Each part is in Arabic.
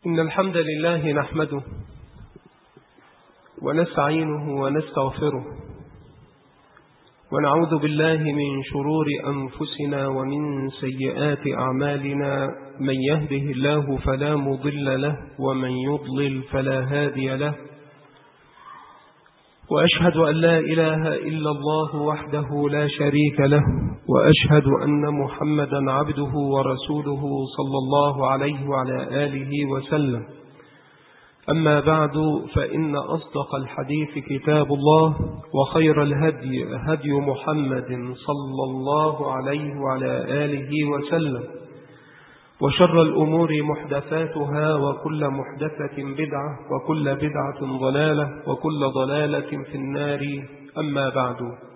إن الحمد لله نحمده ونستعينه ونستغفره ونعوذ بالله من شرور أنفسنا ومن سيئات أعمالنا. من يهده الله فلا مضل له ومن يضلل فلا هادي له، وأشهد أن لا إله إلا الله وحده لا شريك له، وأشهد أن محمدا عبده ورسوله صلى الله عليه وعلى آله وسلم. أما بعد، فإن أصدق الحديث كتاب الله، وخير الهدي هدي محمد صلى الله عليه وعلى آله وسلم، وشر الأمور محدثاتها، وكل محدثة بدعة، وكل بدعة ضلالة، وكل ضلالة في النار. أما بعد،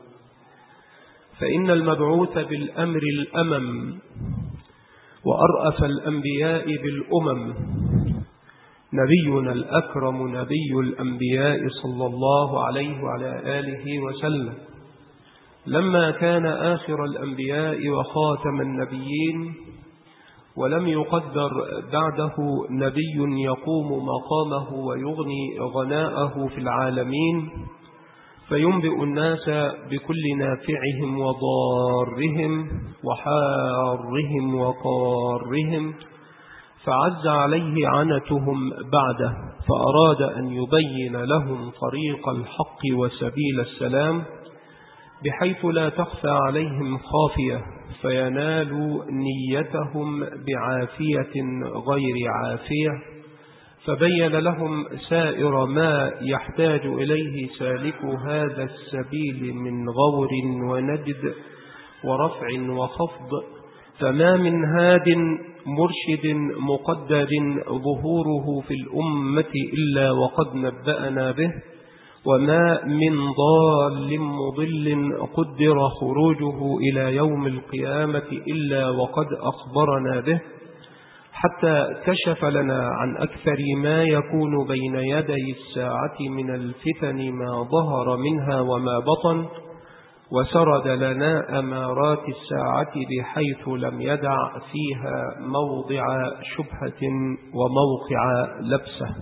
فإن المبعوث بالأمر الأمم وأرأف الأنبياء بالأمم نبينا الأكرم نبي الأنبياء صلى الله عليه وعلى آله وسلم، لما كان آخر الأنبياء وخاتم النبيين، ولم يقدر بعده نبي يقوم مقامه ويغني غناءه في العالمين، فينبئ الناس بكل نافعهم وضارهم وحارهم وقارهم، فعز عليه عنتهم بعده، فأراد أن يبين لهم طريق الحق وسبيل السلام، بحيث لا تخفى عليهم خافية، فينالوا نيتهم بعافية غير عافية. فبين لهم سائر ما يحتاج إليه سالك هذا السبيل من غور وندد ورفع وخفض، فما من هاد مرشد مقدر ظهوره في الأمة إلا وقد نبأنا به، وما من ضال مضل قدر خروجه إلى يوم القيامة إلا وقد أخبرنا به، حتى كشف لنا عن أكثر ما يكون بين يدي الساعة من الفتن ما ظهر منها وما بطن، وسرد لنا أمارات الساعة بحيث لم يدع فيها موضع شبهة وموقع لبسة.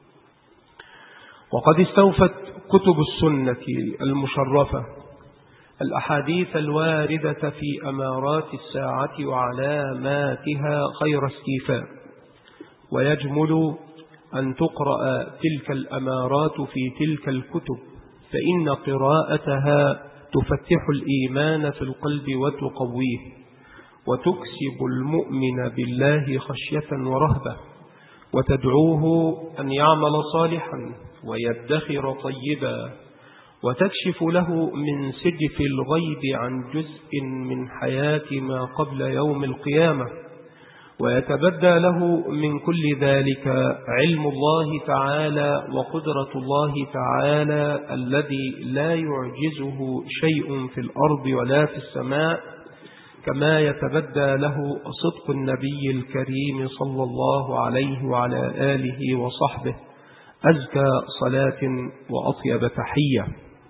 وقد استوفت كتب السنة المشرفة الأحاديث الواردة في أمارات الساعة وعلاماتها خير استيفاء، ويجمل أن تقرأ تلك الأمارات في تلك الكتب، فإن قراءتها تفتح الإيمان في القلب وتقويه، وتكسب المؤمن بالله خشية ورهبة، وتدعوه أن يعمل صالحا ويدخر طيبا، وتكشف له من سجف الغيب عن جزء من حياة ما قبل يوم القيامة، ويتبدى له من كل ذلك علم الله تعالى وقدرة الله تعالى الذي لا يعجزه شيء في الأرض ولا في السماء، كما يتبدى له صدق النبي الكريم صلى الله عليه وعلى آله وصحبه أزكى صلاة وأطيب تحية.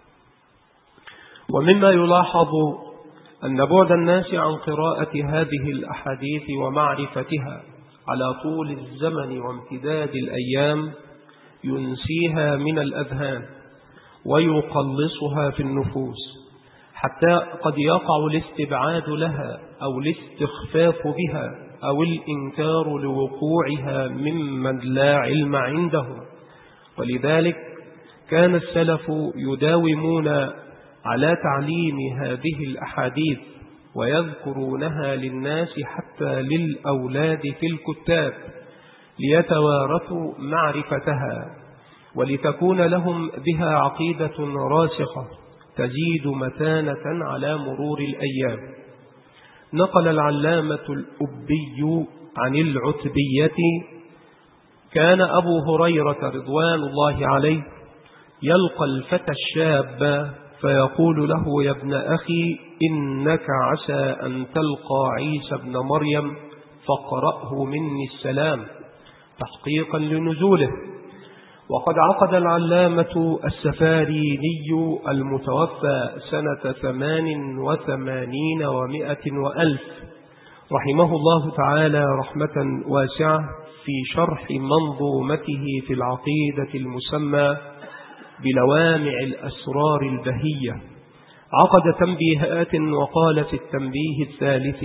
ومما يلاحظ أن بعد الناس عن قراءة هذه الأحاديث ومعرفتها على طول الزمن وامتداد الأيام ينسيها من الأذهان ويقلصها في النفوس، حتى قد يقع الاستبعاد لها أو الاستخفاف بها أو الإنكار لوقوعها ممن لا علم عندهم. ولذلك كان السلف يداومون على تعليم هذه الأحاديث ويذكرونها للناس حتى للأولاد في الكتاب، ليتوارثوا معرفتها ولتكون لهم بها عقيدة راسخة تزيد متانة على مرور الأيام. نقل العلامة الأبي عن العتبية: كان أبو هريرة رضوان الله عليه يلقى الفتى الشاب فيقول له: يا ابن أخي، إنك عسى أن تلقى عيسى ابن مريم فاقرأه مني السلام، تحقيقا لنزوله. وقد عقد العلامة السفاريني المتوفى سنة 88 و100 وألف رحمه الله تعالى رحمة واسعة في شرح منظومته في العقيدة المسمى بلوامع الأسرار البهية، عقد تنبيهات وقال في التنبيه الثالث: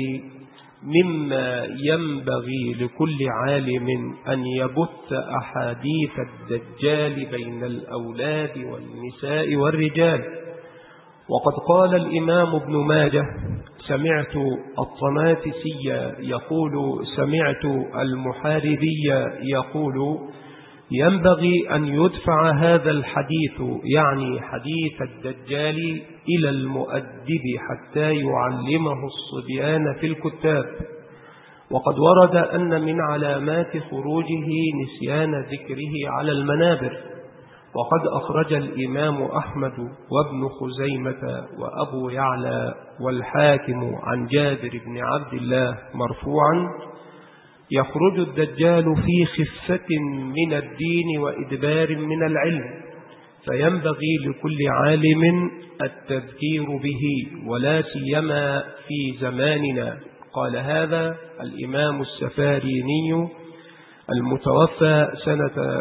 مما ينبغي لكل عالم أن يبث أحاديث الدجال بين الأولاد والنساء والرجال. وقد قال الإمام ابن ماجه: سمعت الطنافسي يقول سمعت المحاربي يقول: ينبغي أن يدفع هذا الحديث، يعني حديث الدجال، إلى المؤدب حتى يعلمه الصبيان في الكتاب. وقد ورد أن من علامات خروجه نسيان ذكره على المنابر. وقد أخرج الإمام أحمد وابن خزيمة وأبو يعلى والحاكم عن جابر بن عبد الله مرفوعا: يخرج الدجال في خفة من الدين وإدبار من العلم، فينبغي لكل عالم التذكير به، ولا سيما في زماننا. قال هذا الإمام السفاريني المتوفى سنة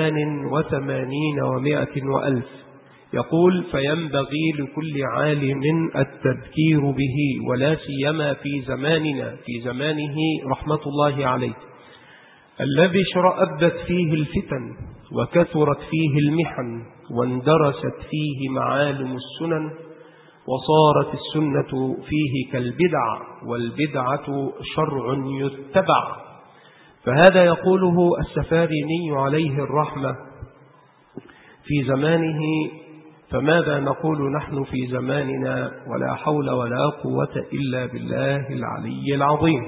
88 و100 وألف، يقول: فينبغي لكل عالم التذكير به، ولا سيما في زماننا، في زمانه رحمة الله عليه، الذي اشرأبت فيه الفتن وكثرت فيه المحن واندرست فيه معالم السنن، وصارت السنة فيه كالبدع، والبدعة شرع يتبع. فهذا يقوله السفاريني عليه الرحمة في زمانه، فماذا نقول نحن في زماننا؟ ولا حول ولا قوة إلا بالله العلي العظيم.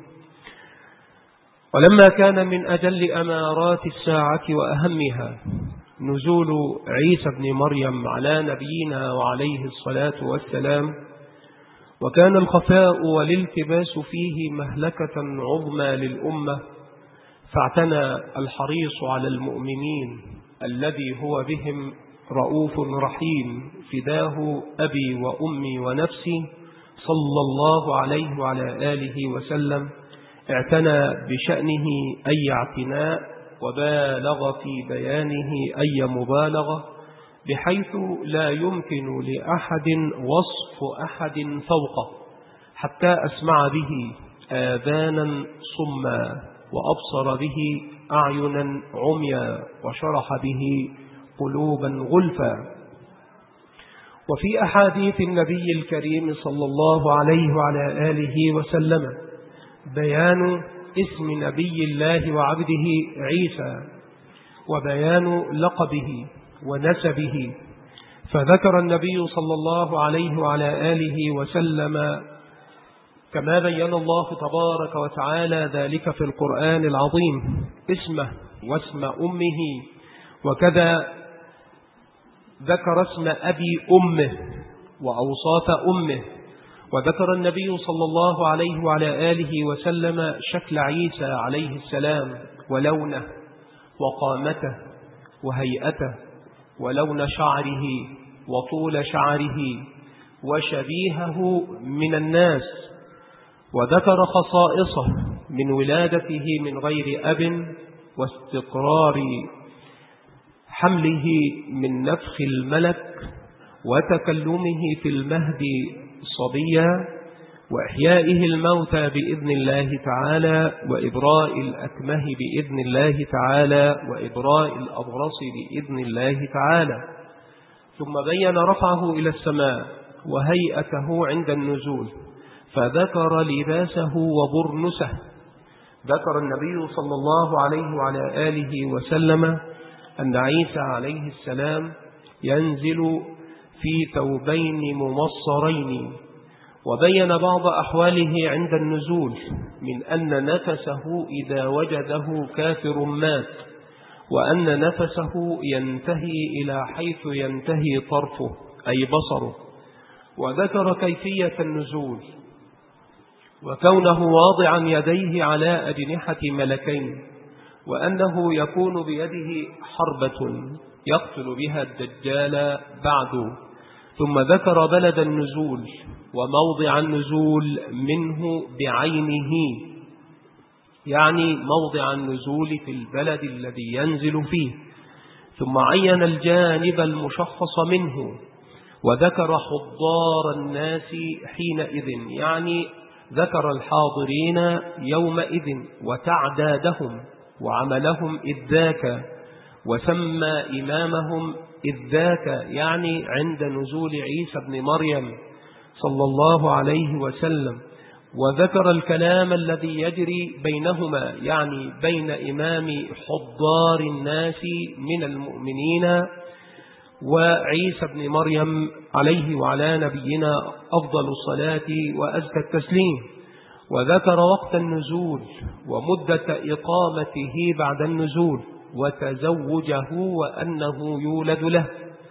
ولما كان من أجل أمارات الساعة وأهمها نزول عيسى بن مريم على نبينا وعليه الصلاة والسلام، وكان الخفاء والالتباس فيه مهلكة عظمى للأمة، فاعتنى الحريص على المؤمنين الذي هو بهم رؤوف رحيم: فداه أبي وأمي ونفسي، صلى الله عليه وعلى آله وسلم. اعتنى بشأنه أي اعتناء، وبالغ في بيانه أي مبالغة، بحيث لا يمكن لأحد وصف أحد فوقه، حتى أسمع به آذانا صما، وأبصر به أعينا عميا، وشرح به قلوبا غلفا. وفي أحاديث النبي الكريم صلى الله عليه وعلى آله وسلم بيان اسم نبي الله وعبده عيسى، وبيان لقبه ونسبه. فذكر النبي صلى الله عليه وعلى آله وسلم كما بين الله تبارك وتعالى ذلك في القرآن العظيم اسمه واسم أمه، وكذا ذكر اسم أبي أمه وأوصاف أمه. وذكر النبي صلى الله عليه وعلى آله وسلم شكل عيسى عليه السلام، ولونه وقامته وهيئته، ولون شعره وطول شعره، وشبيهه من الناس. وذكر خصائصه من ولادته من غير أب، واستقرار حمله من نفخ الملك، وتكلمه في المهد صبيا، وإحيائه الموتى بإذن الله تعالى، وإبراء الأكمه بإذن الله تعالى، وإبراء الأبرص بإذن الله تعالى. ثم بين رفعه إلى السماء وهيئته عند النزول، فذكر لباسه وبرنسه. ذكر النبي صلى الله عليه وعلى آله وسلم أن عيسى عليه السلام ينزل في ثوبين ممصرين، وبين بعض أحواله عند النزول من أن نفسه إذا وجده كافر مات، وأن نفسه ينتهي إلى حيث ينتهي طرفه أي بصره. وذكر كيفية النزول، وكونه واضعا يديه على أجنحة ملكين، وأنه يكون بيده حربة يقتل بها الدجال بعد. ثم ذكر بلد النزول، وموضع النزول منه بعينه، يعني موضع النزول في البلد الذي ينزل فيه. ثم عين الجانب المشخص منه، وذكر حضار الناس حينئذ، يعني ذكر الحاضرين يومئذ وتعدادهم وعملهم إذ ذاك، وسمى إمامهم إذ ذاك، يعني عند نزول عيسى بن مريم صلى الله عليه وسلم. وذكر الكلام الذي يجري بينهما، يعني بين إمام حضار الناس من المؤمنين وعيسى بن مريم عليه وعلى نبينا أفضل الصلاة وأزكى التسليم. وذكر وقت النزول ومدة إقامته بعد النزول، وتزوجه وأنه يولد له،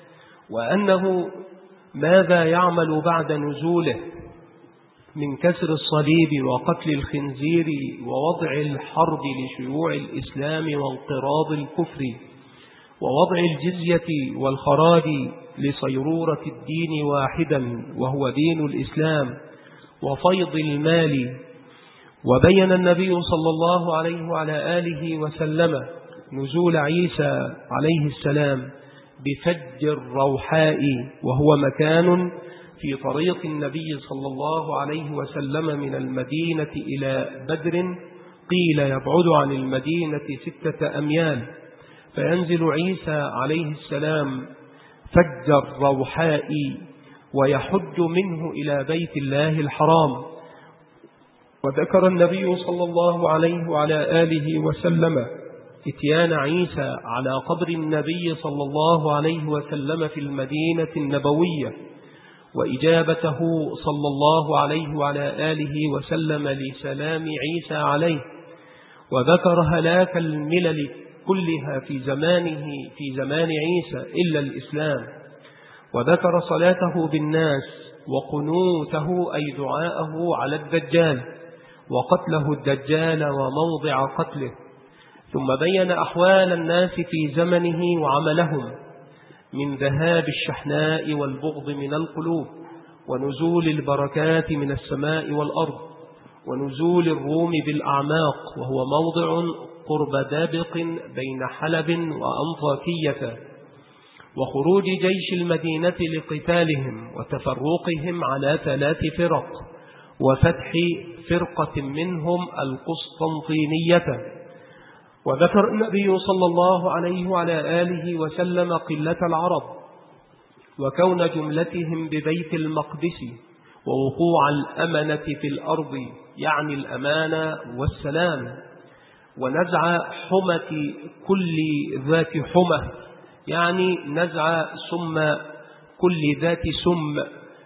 وأنه ماذا يعمل بعد نزوله من كسر الصليب وقتل الخنزير ووضع الحرب لشيوع الإسلام وانقراض الكفر، ووضع الجزية والخراج لصيرورة الدين واحدا وهو دين الإسلام، وفيض المال. وبين النبي صلى الله عليه وعلى آله وسلم نزول عيسى عليه السلام بفج الروحاء، وهو مكان في طريق النبي صلى الله عليه وسلم من المدينة إلى بدر، قيل يبعد عن المدينة 6 أميال، فينزل عيسى عليه السلام فج الروحاء ويحج منه إلى بيت الله الحرام. وذكر النبي صلى الله عليه وعلى آله وسلم إتيان عيسى على قبر النبي صلى الله عليه وسلم في المدينة النبوية، وإجابته صلى الله عليه وعلى آله وسلم لسلام عيسى عليه. وذكر هلاك الملل كلها في زمانه في زمان عيسى إلا الإسلام. وذكر صلاته بالناس وقنوته أي دعاءه على الدجال، وقتله الدجال وموضع قتله. ثم بين أحوال الناس في زمنه وعملهم من ذهاب الشحناء والبغض من القلوب، ونزول البركات من السماء والأرض، ونزول الروم بالأعماق، وهو موضع قرب دابق بين حلب وأنطاكية، وخروج جيش المدينة لقتالهم وتفرقهم على 3 فرق، وفتح فرقة منهم القسطنطينية. وذكر النبي صلى الله عليه وعلى آله وسلم قلة العرب، وكون جملتهم ببيت المقدس، ووقوع الأمنة في الأرض، يعني الأمانة والسلام، ونزع حمة كل ذات حمة، يعني نزع سم كل ذات سم،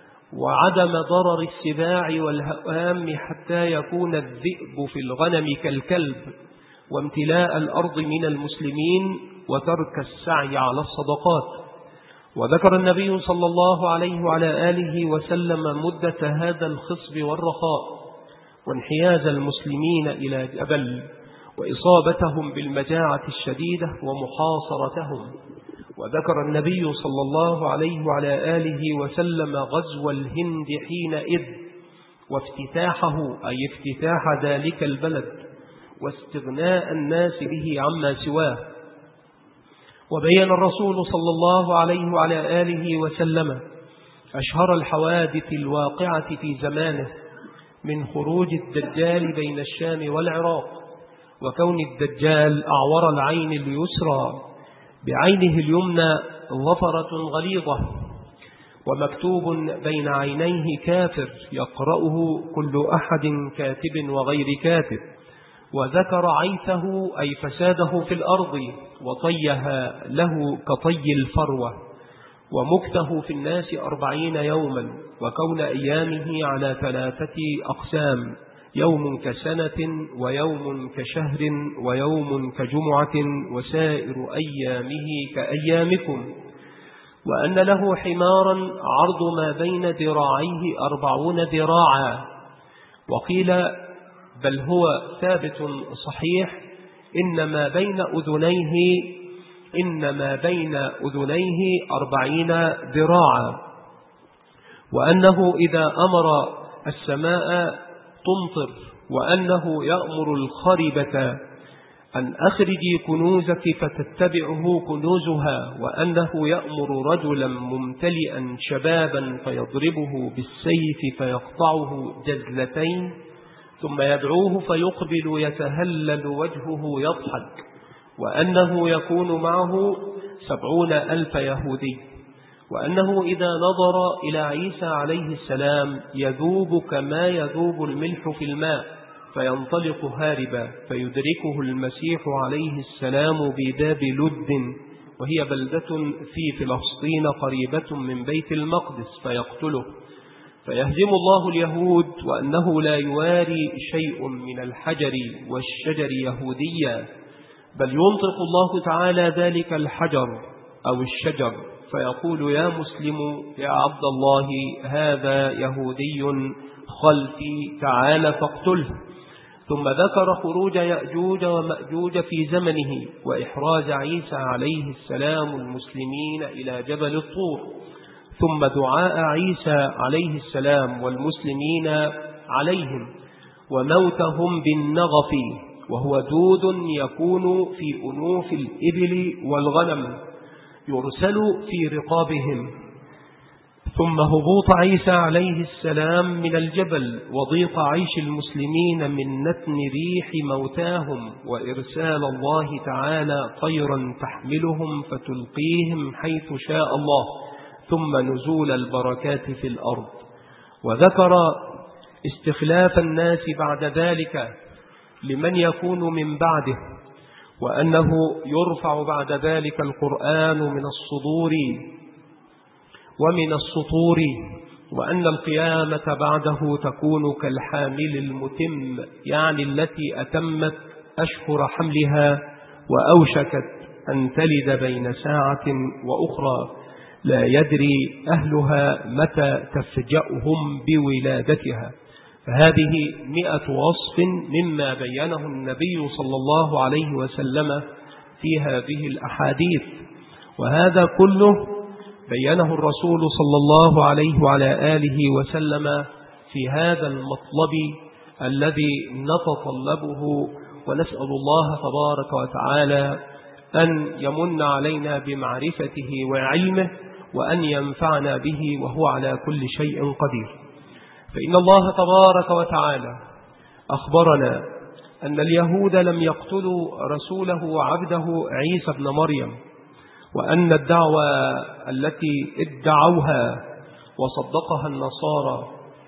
وعدم ضرر السباع والهوام حتى يكون الذئب في الغنم كالكلب، وامتلاء الأرض من المسلمين، وترك السعي على الصدقات. وذكر النبي صلى الله عليه وعلى آله وسلم مدة هذا الخصب والرخاء، وانحياز المسلمين إلى جبل، وإصابتهم بالمجاعة الشديدة ومحاصرتهم. وذكر النبي صلى الله عليه وعلى آله وسلم غزو الهند حينئذ، وافتتاحه أي افتتاح ذلك البلد، واستغناء الناس به عما سواه. وبين الرسول صلى الله عليه وعلى آله وسلم أشهر الحوادث الواقعة في زمانه، من خروج الدجال بين الشام والعراق، وكون الدجال أعور العين اليسرى، بعينه اليمنى ظفرة غليظة، ومكتوب بين عينيه كافر يقرأه كل أحد كاتب وغير كاتب. وذكر عيثه أي فساده في الأرض، وطيها له كطي الفروة، ومكته في الناس 40 يوما، وكون أيامه على 3 أقسام: يوم كسنة، ويوم كشهر، ويوم كجمعة، وسائر أيامه كأيامكم. وأن له حمارا عرض ما بين ذراعيه 40 ذراعا. وقيل بل هو ثابت صحيح إنما بين أذنيه 40 ذراعا. وأنه إذا أمر السماء تمطر، وأنه يأمر الخربة أن أخرجي كنوزك فتتبعه كنوزها، وأنه يأمر رجلا ممتلئا شبابا فيضربه بالسيف فيقطعه جزلتين، ثم يدعوه فيقبل يتهلل وجهه يضحك، وأنه يكون معه 70,000 يهودي، وأنه إذا نظر إلى عيسى عليه السلام يذوب كما يذوب الملح في الماء فينطلق هاربا، فيدركه المسيح عليه السلام بباب لد، وهي بلدة في فلسطين قريبة من بيت المقدس، فيقتله، فيهزم الله اليهود، وأنه لا يواري شيء من الحجر والشجر يهوديا، بل ينطق الله تعالى ذلك الحجر أو الشجر فيقول: يا مسلم يا عبد الله، هذا يهودي خلفي، تعال فاقتله. ثم ذكر خروج يأجوج ومأجوج في زمنه، وإحراز عيسى عليه السلام المسلمين إلى جبل الطور، ثم دعاء عيسى عليه السلام والمسلمين عليهم، وموتهم بالنغف، وهو دود يكون في أنوف الإبل والغنم يرسل في رقابهم، ثم هبوط عيسى عليه السلام من الجبل، وضيق عيش المسلمين من نتن ريح موتاهم، وإرسال الله تعالى طيرا تحملهم فتلقيهم حيث شاء الله، ثم نزول البركات في الأرض. وذكر استخلاف الناس بعد ذلك لمن يكون من بعده، وأنه يرفع بعد ذلك القرآن من الصدور ومن السطور، وأن القيامة بعده تكون كالحامل المتم، يعني التي أتمت أشهر حملها وأوشكت أن تلد بين ساعة وأخرى، لا يدري أهلها متى تفجأهم بولادتها. فهذه 100 وصف مما بينه النبي صلى الله عليه وسلم في هذه الأحاديث، وهذا كله بينه الرسول صلى الله عليه وعلى آله وسلم في هذا المطلب الذي نتطلبه، ونسأل الله تبارك وتعالى أن يمن علينا بمعرفته وعلمه، وأن ينفعنا به، وهو على كل شيء قدير. فإن الله تبارك وتعالى أخبرنا أن اليهود لم يقتلوا رسوله وعبده عيسى بن مريم، وأن الدعوة التي ادعوها وصدقها النصارى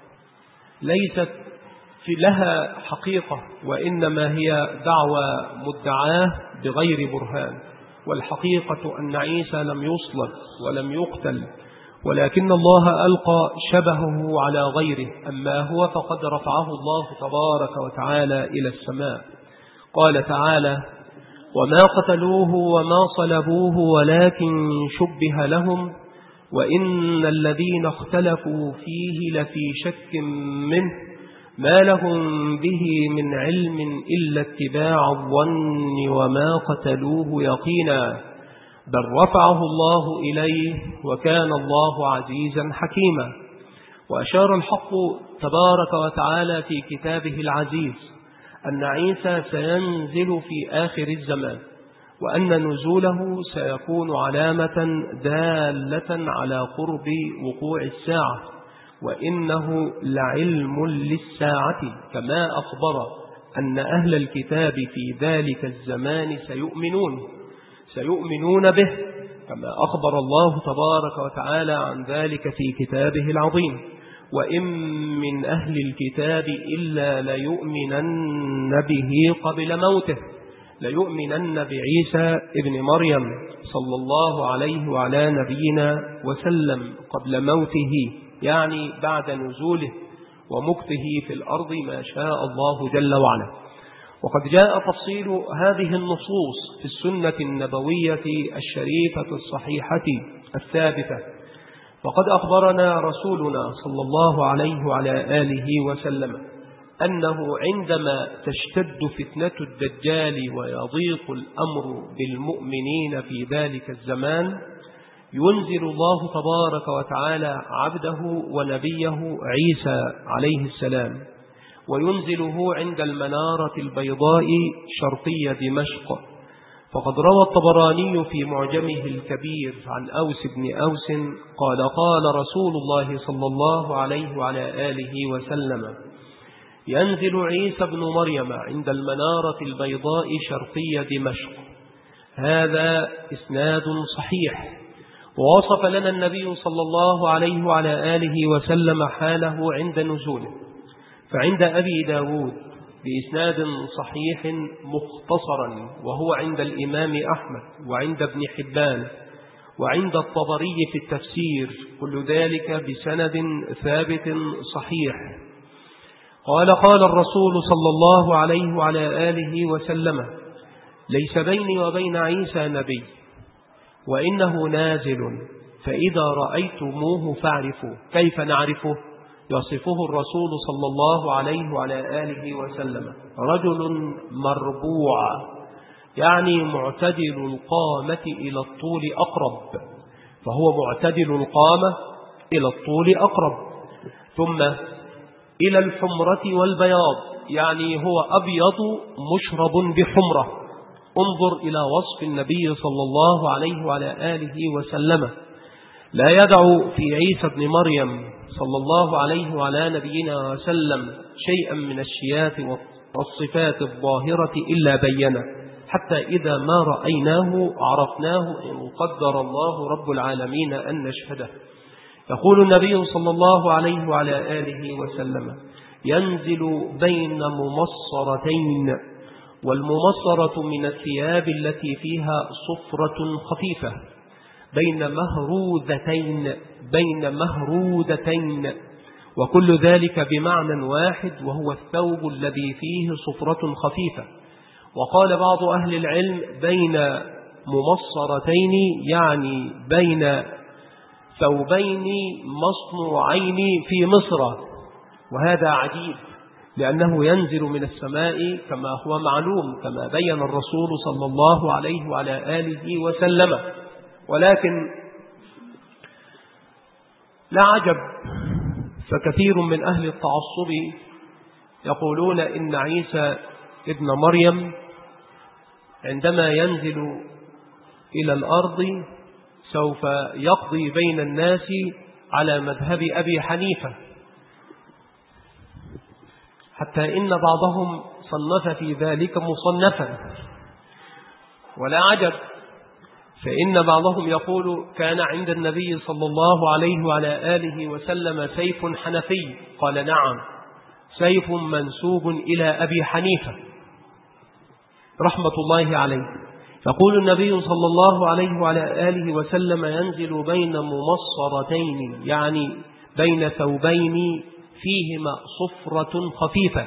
ليست في لها حقيقة، وإنما هي دعوة مدعاة بغير برهان، والحقيقة أن عيسى لم يصلب ولم يقتل، ولكن الله ألقى شبهه على غيره، أما هو فقد رفعه الله تبارك وتعالى إلى السماء. قال تعالى: وما قتلوه وما صلبوه ولكن شبه لهم، وإن الذين اختلفوا فيه لفي شك منه، ما لهم به من علم إلا اتباع الظن وما قتلوه يقينا، بل رفعه الله إليه وكان الله عزيزا حكيما. وأشار الحق تبارك وتعالى في كتابه العزيز أن عيسى سينزل في آخر الزمان، وأن نزوله سيكون علامة دالة على قرب وقوع الساعة، وإنه لعلم للساعة، كما أخبر أن أهل الكتاب في ذلك الزمان سيؤمنون به، كما أخبر الله تبارك وتعالى عن ذلك في كتابه العظيم: وإن من أهل الكتاب إلا ليؤمنن به قبل موته، ليؤمنن بعيسى ابن مريم صلى الله عليه وعلى نبينا وسلم قبل موته، يعني بعد نزوله ومكته في الأرض ما شاء الله جل وعلا. وقد جاء تفصيل هذه النصوص في السنة النبوية الشريفة الصحيحة الثابتة، فقد أخبرنا رسولنا صلى الله عليه وعلى آله وسلم أنه عندما تشتد فتنة الدجال ويضيق الأمر بالمؤمنين في ذلك الزمان، ينزل الله تبارك وتعالى عبده ونبيه عيسى عليه السلام، وينزله عند المنارة البيضاء شرقي دمشق. فقد روى الطبراني في معجمه الكبير عن أوس بن أوس قال: قال رسول الله صلى الله عليه وعلى آله وسلم: ينزل عيسى بن مريم عند المنارة البيضاء شرقي دمشق. هذا إسناد صحيح. ووصف لنا النبي صلى الله عليه وعلى آله وسلم حاله عند نزوله، فعند أبي داود بإسناد صحيح مختصرا، وهو عند الإمام أحمد وعند ابن حبان وعند الطبري في التفسير، كل ذلك بسند ثابت صحيح. قال: قال الرسول صلى الله عليه وعلى آله وسلم: ليس بيني وبين عيسى نبي، وإنه نازل، فإذا رأيتموه فاعرفوا. كيف نعرفه؟ يصفه الرسول صلى الله عليه وعلى آله وسلم: رجل مربوع، يعني معتدل القامة إلى الطول أقرب، فهو معتدل القامة إلى الطول أقرب. ثم إلى الحمرة والبياض، يعني هو أبيض مشرب بحمرة. انظر إلى وصف النبي صلى الله عليه وعلى آله وسلم، لا يدع في عيسى بن مريم صلى الله عليه وعلى نبينا وسلم شيئا من الشيات والصفات الظاهرة إلا بينه، حتى إذا ما رأيناه عرفناه إن قدر الله رب العالمين أن نشهده. يقول النبي صلى الله عليه وعلى آله وسلم: ينزل بين ممصرتين، والممصرة من الثياب التي فيها صفرة خفيفة، بين مهرودتين، وكل ذلك بمعنى واحد، وهو الثوب الذي فيه صفرة خفيفة. وقال بعض أهل العلم: بين ممصرتين، يعني بين ثوبين مصنوعين في مصر. وهذا عجيب، لأنه ينزل من السماء كما هو معلوم، كما بين الرسول صلى الله عليه وعلى آله وسلم. ولكن لا عجب، فكثير من أهل التعصب يقولون إن عيسى ابن مريم عندما ينزل إلى الأرض سوف يقضي بين الناس على مذهب أبي حنيفة، حتى إن بعضهم صنف في ذلك مصنفا. ولا عجب، فإن بعضهم يقول: كان عند النبي صلى الله عليه وعلى آله وسلم سيف حنفي. قال: نعم، سيف منسوب إلى أبي حنيفة رحمة الله عليه. يقول النبي صلى الله عليه وعلى آله وسلم: ينزل بين ممصرتين، يعني بين ثوبين فيهما صفرة خفيفة،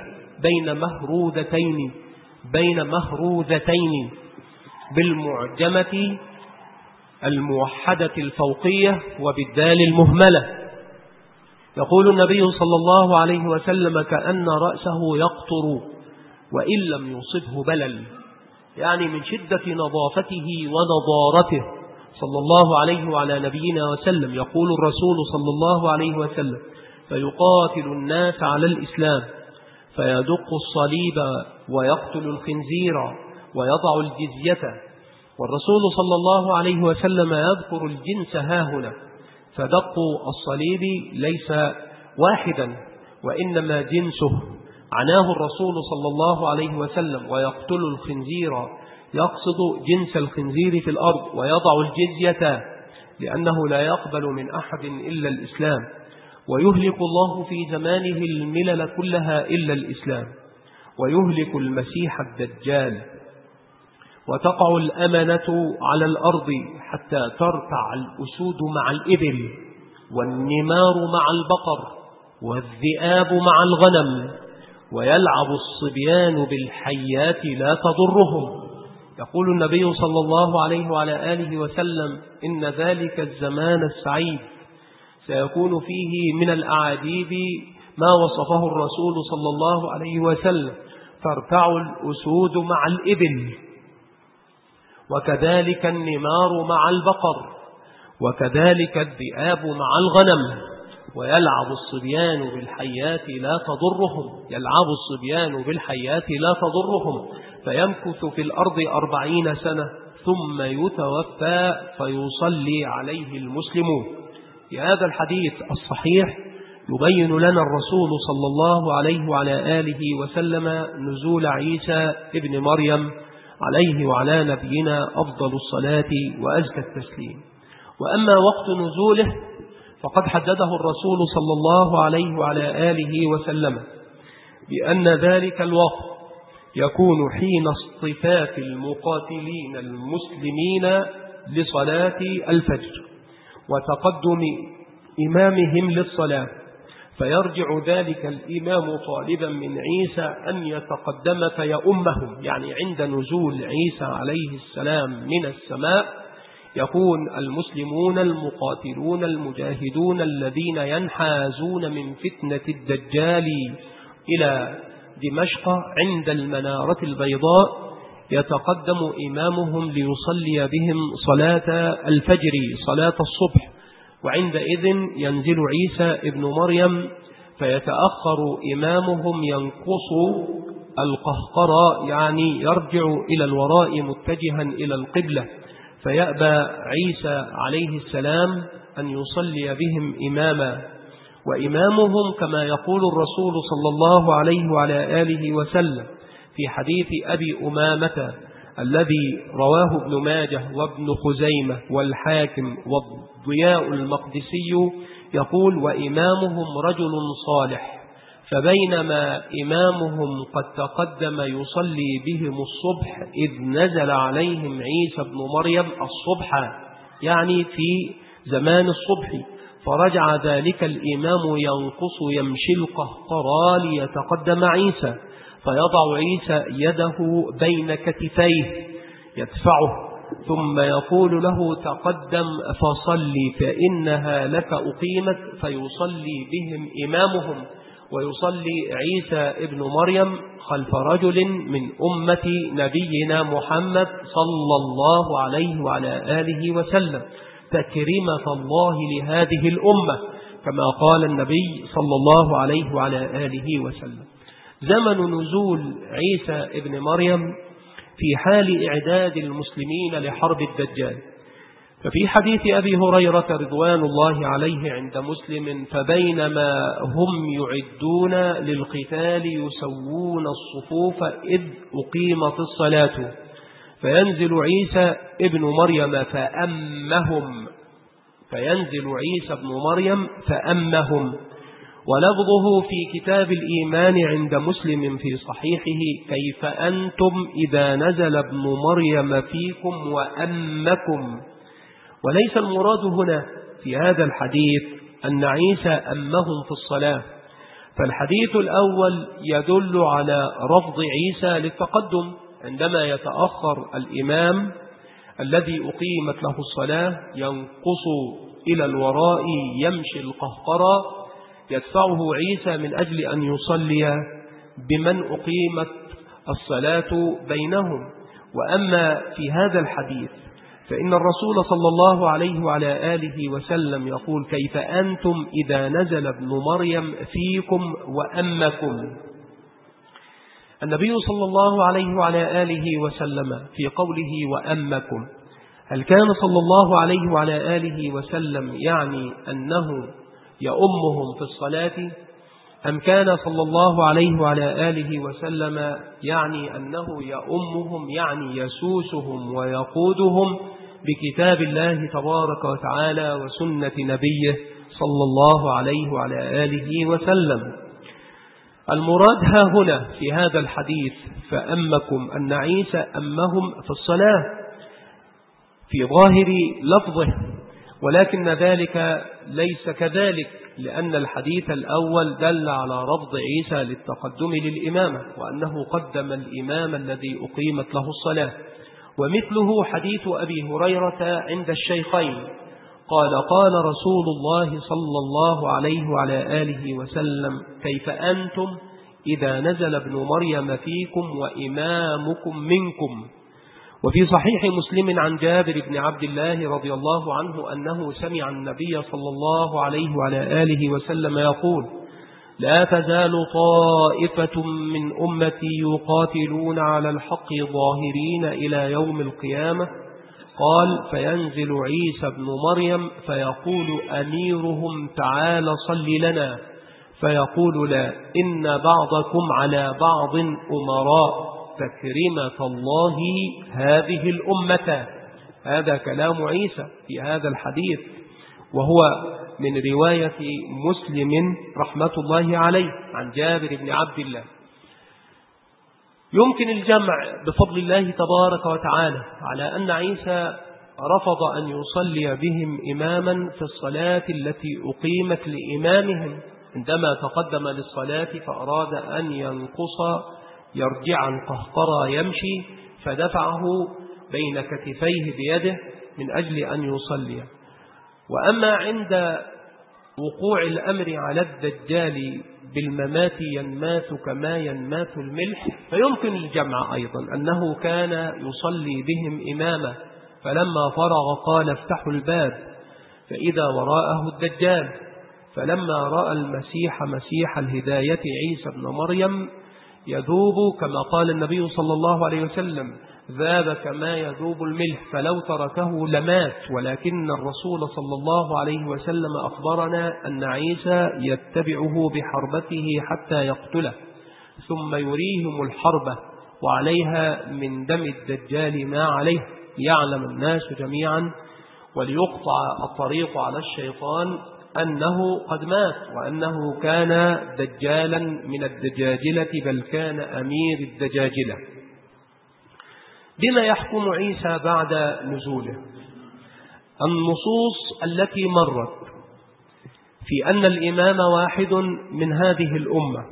بين مهرودتين بالمعجمة الموحدة الفوقية وبالدال المهملة. يقول النبي صلى الله عليه وسلم: كأن رأسه يقطر وإن لم يصبه بلل، يعني من شدة نظافته ونضارته صلى الله عليه وعلى نبينا وسلم. يقول الرسول صلى الله عليه وسلم: فيقاتل الناس على الإسلام، فيدق الصليب ويقتل الخنزير ويضع الجزية. والرسول صلى الله عليه وسلم يذكر الجنس هاهنا، فدق الصليب ليس واحدا وإنما جنسه، عناه الرسول صلى الله عليه وسلم. ويقتل الخنزير يقصد جنس الخنزير في الأرض، ويضع الجزية لأنه لا يقبل من أحد إلا الإسلام. ويهلك الله في زمانه الملل كلها إلا الإسلام، ويهلك المسيح الدجال، وتقع الأمانة على الأرض حتى ترتع الأسود مع الإبل، والنمار مع البقر، والذئاب مع الغنم، ويلعب الصبيان بالحيات لا تضرهم. يقول النبي صلى الله عليه وعلى آله وسلم: إن ذلك الزمان السعيد سيكون فيه من الأعاجيب ما وصفه الرسول صلى الله عليه وسلم: ترتع الأسود مع الإبل، وكذلك النمار مع البقر، وكذلك الذئاب مع الغنم. ويلعب الصبيان بالحيات لا تضرهم، يلعب الصبيان بالحيات لا تضرهم، فيمكث في الأرض 40 سنة ثم يتوفى فيصلي عليه المسلمون. في هذا الحديث الصحيح يبين لنا الرسول صلى الله عليه وعلى آله وسلم نزول عيسى ابن مريم عليه وعلى نبينا أفضل الصلاة وأزكى التسليم. وأما وقت نزوله فقد حدده الرسول صلى الله عليه وعلى آله وسلم بأن ذلك الوقت يكون حين اصطفاف المقاتلين المسلمين لصلاة الفجر وتقدم إمامهم للصلاة، فيرجع ذلك الإمام طالبا من عيسى أن يتقدم فيؤمهم، يعني عند نزول عيسى عليه السلام من السماء يكون المسلمون المقاتلون المجاهدون الذين ينحازون من فتنة الدجال إلى دمشق عند المنارة البيضاء يتقدم إمامهم ليصلي بهم صلاة الفجر صلاة الصبح، وعندئذ ينزل عيسى ابن مريم فيتأخر إمامهم ينقص القهقرى، يعني يرجع إلى الوراء متجها إلى القبلة، فيأبى عيسى عليه السلام أن يصلي بهم إماما. وإمامهم كما يقول الرسول صلى الله عليه وعلى آله وسلم في حديث أبي أمامة الذي رواه ابن ماجه وابن خزيمة والحاكم والضياء المقدسي، يقول: وإمامهم رجل صالح، فبينما إمامهم قد تقدم يصلي بهم الصبح إذ نزل عليهم عيسى بن مريم الصبح، يعني في زمان الصبح، فرجع ذلك الإمام ينقص يمشي القهقرى ليتقدم عيسى، فيضع عيسى يده بين كتفيه يدفعه ثم يقول له: تقدم فصلي فإنها لك أقيمت، فيصلي بهم إمامهم، ويصلي عيسى ابن مريم خلف رجل من أمة نبينا محمد صلى الله عليه وعلى آله وسلم تكريمة الله لهذه الأمة، كما قال النبي صلى الله عليه وعلى آله وسلم. زمن نزول عيسى ابن مريم في حال إعداد المسلمين لحرب الدجال. ففي حديث أبي هريرة رضوان الله عليه عند مسلم: فبينما هم يعدون للقتال يسوون الصفوف إذ أقيمت الصلاة، فينزل عيسى ابن مريم فأمهم. ولفظه في كتاب الإيمان عند مسلم في صحيحه: كيف أنتم إذا نزل ابن مريم فيكم وأمكم. وليس المراد هنا في هذا الحديث أن عيسى أمهم في الصلاة، فالحديث الأول يدل على رفض عيسى للتقدم عندما يتأخر الإمام الذي أقيمت له الصلاة ينقص إلى الوراء يمشي القهقرى، يدفعه عيسى من أجل أن يصلي بمن أقيمت الصلاة بينهم. وأما في هذا الحديث فإن الرسول صلى الله عليه وعلى آله وسلم يقول: كيف أنتم إذا نزل ابن مريم فيكم وأمكم. النبي صلى الله عليه وعلى آله وسلم في قوله وأمكم، هل كان صلى الله عليه وعلى آله وسلم يعني أنه يأمهم في الصلاة، أم كان صلى الله عليه وعلى آله وسلم يعني أنه يأمهم يعني يسوسهم ويقودهم بكتاب الله تبارك وتعالى وسنة نبيه صلى الله عليه وعلى آله وسلم؟ المراد ها هنا في هذا الحديث فأمكم أن عيسى أمهم في الصلاة في ظاهر لفظه، ولكن ذلك ليس كذلك، لأن الحديث الأول دل على رفض عيسى للتقدم للإمامة وأنه قدم الإمام الذي أقيمت له الصلاة. ومثله حديث أبي هريرة عند الشيخين قال رسول الله صلى الله عليه وعلى آله وسلم: كيف أنتم إذا نزل ابن مريم فيكم وإمامكم منكم. وفي صحيح مسلم عن جابر بن عبد الله رضي الله عنه أنه سمع النبي صلى الله عليه وعلى آله وسلم يقول: لا تزال طائفة من أمتي يقاتلون على الحق ظاهرين إلى يوم القيامة. قال: فينزل عيسى بن مريم فيقول أميرهم: تعال صل لنا، فيقول: لا، إن بعضكم على بعض أمراء، تكرمة الله هذه الأمة. هذا كلام عيسى في هذا الحديث، وهو من رواية مسلم رحمة الله عليه عن جابر بن عبد الله. يمكن الجمع بفضل الله تبارك وتعالى على أن عيسى رفض أن يصلي بهم إماما في الصلاة التي أقيمت لإمامهم، عندما تقدم للصلاة فأراد أن ينقص يرجع القهقرى يمشي، فدفعه بين كتفيه بيده من أجل أن يصلي. وأما عند وقوع الأمر على الدجال بالممات ينمات كما ينمات الملح، فيمكن الجمع أيضا أنه كان يصلي بهم إماما، فلما فرغ قال: افتحوا الباب، فإذا وراءه الدجال. فلما رأى المسيح مسيح الهداية عيسى بن مريم يذوب كما قال النبي صلى الله عليه وسلم: ذاب كما يذوب الملح، فلو تركه لمات. ولكن الرسول صلى الله عليه وسلم أخبرنا أن عيسى يتبعه بحربته حتى يقتله، ثم يريهم الحربة وعليها من دم الدجال ما عليه، ليعلم الناس جميعا وليقطع الطريق على الشيطان أنه قد مات، وأنه كان دجالا من الدجاجلة، بل كان أمير الدجاجلة. بما يحكم عيسى بعد نزوله؟ النصوص التي مرت في أن الإمام واحد من هذه الأمة،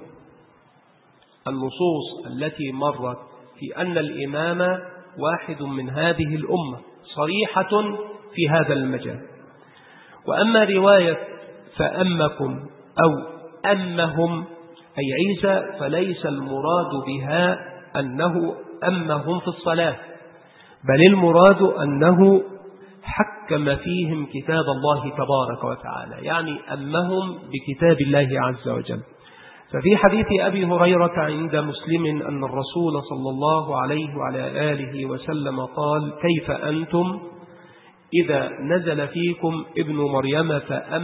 النصوص التي مرت في أن الإمام واحد من هذه الأمة صريحة في هذا المجال. وأما رواية فأمكم أو أمهم أي عيسى، فليس المراد بها أنه أمهم في الصلاة، بل المراد أنه حكم فيهم كتاب الله تبارك وتعالى، يعني أمهم بكتاب الله عز وجل. ففي حديث أبي هريرة عند مسلم أن الرسول صلى الله عليه وعلى آله وسلم قال: كيف أنتم إذا نزل فيكم ابن مريم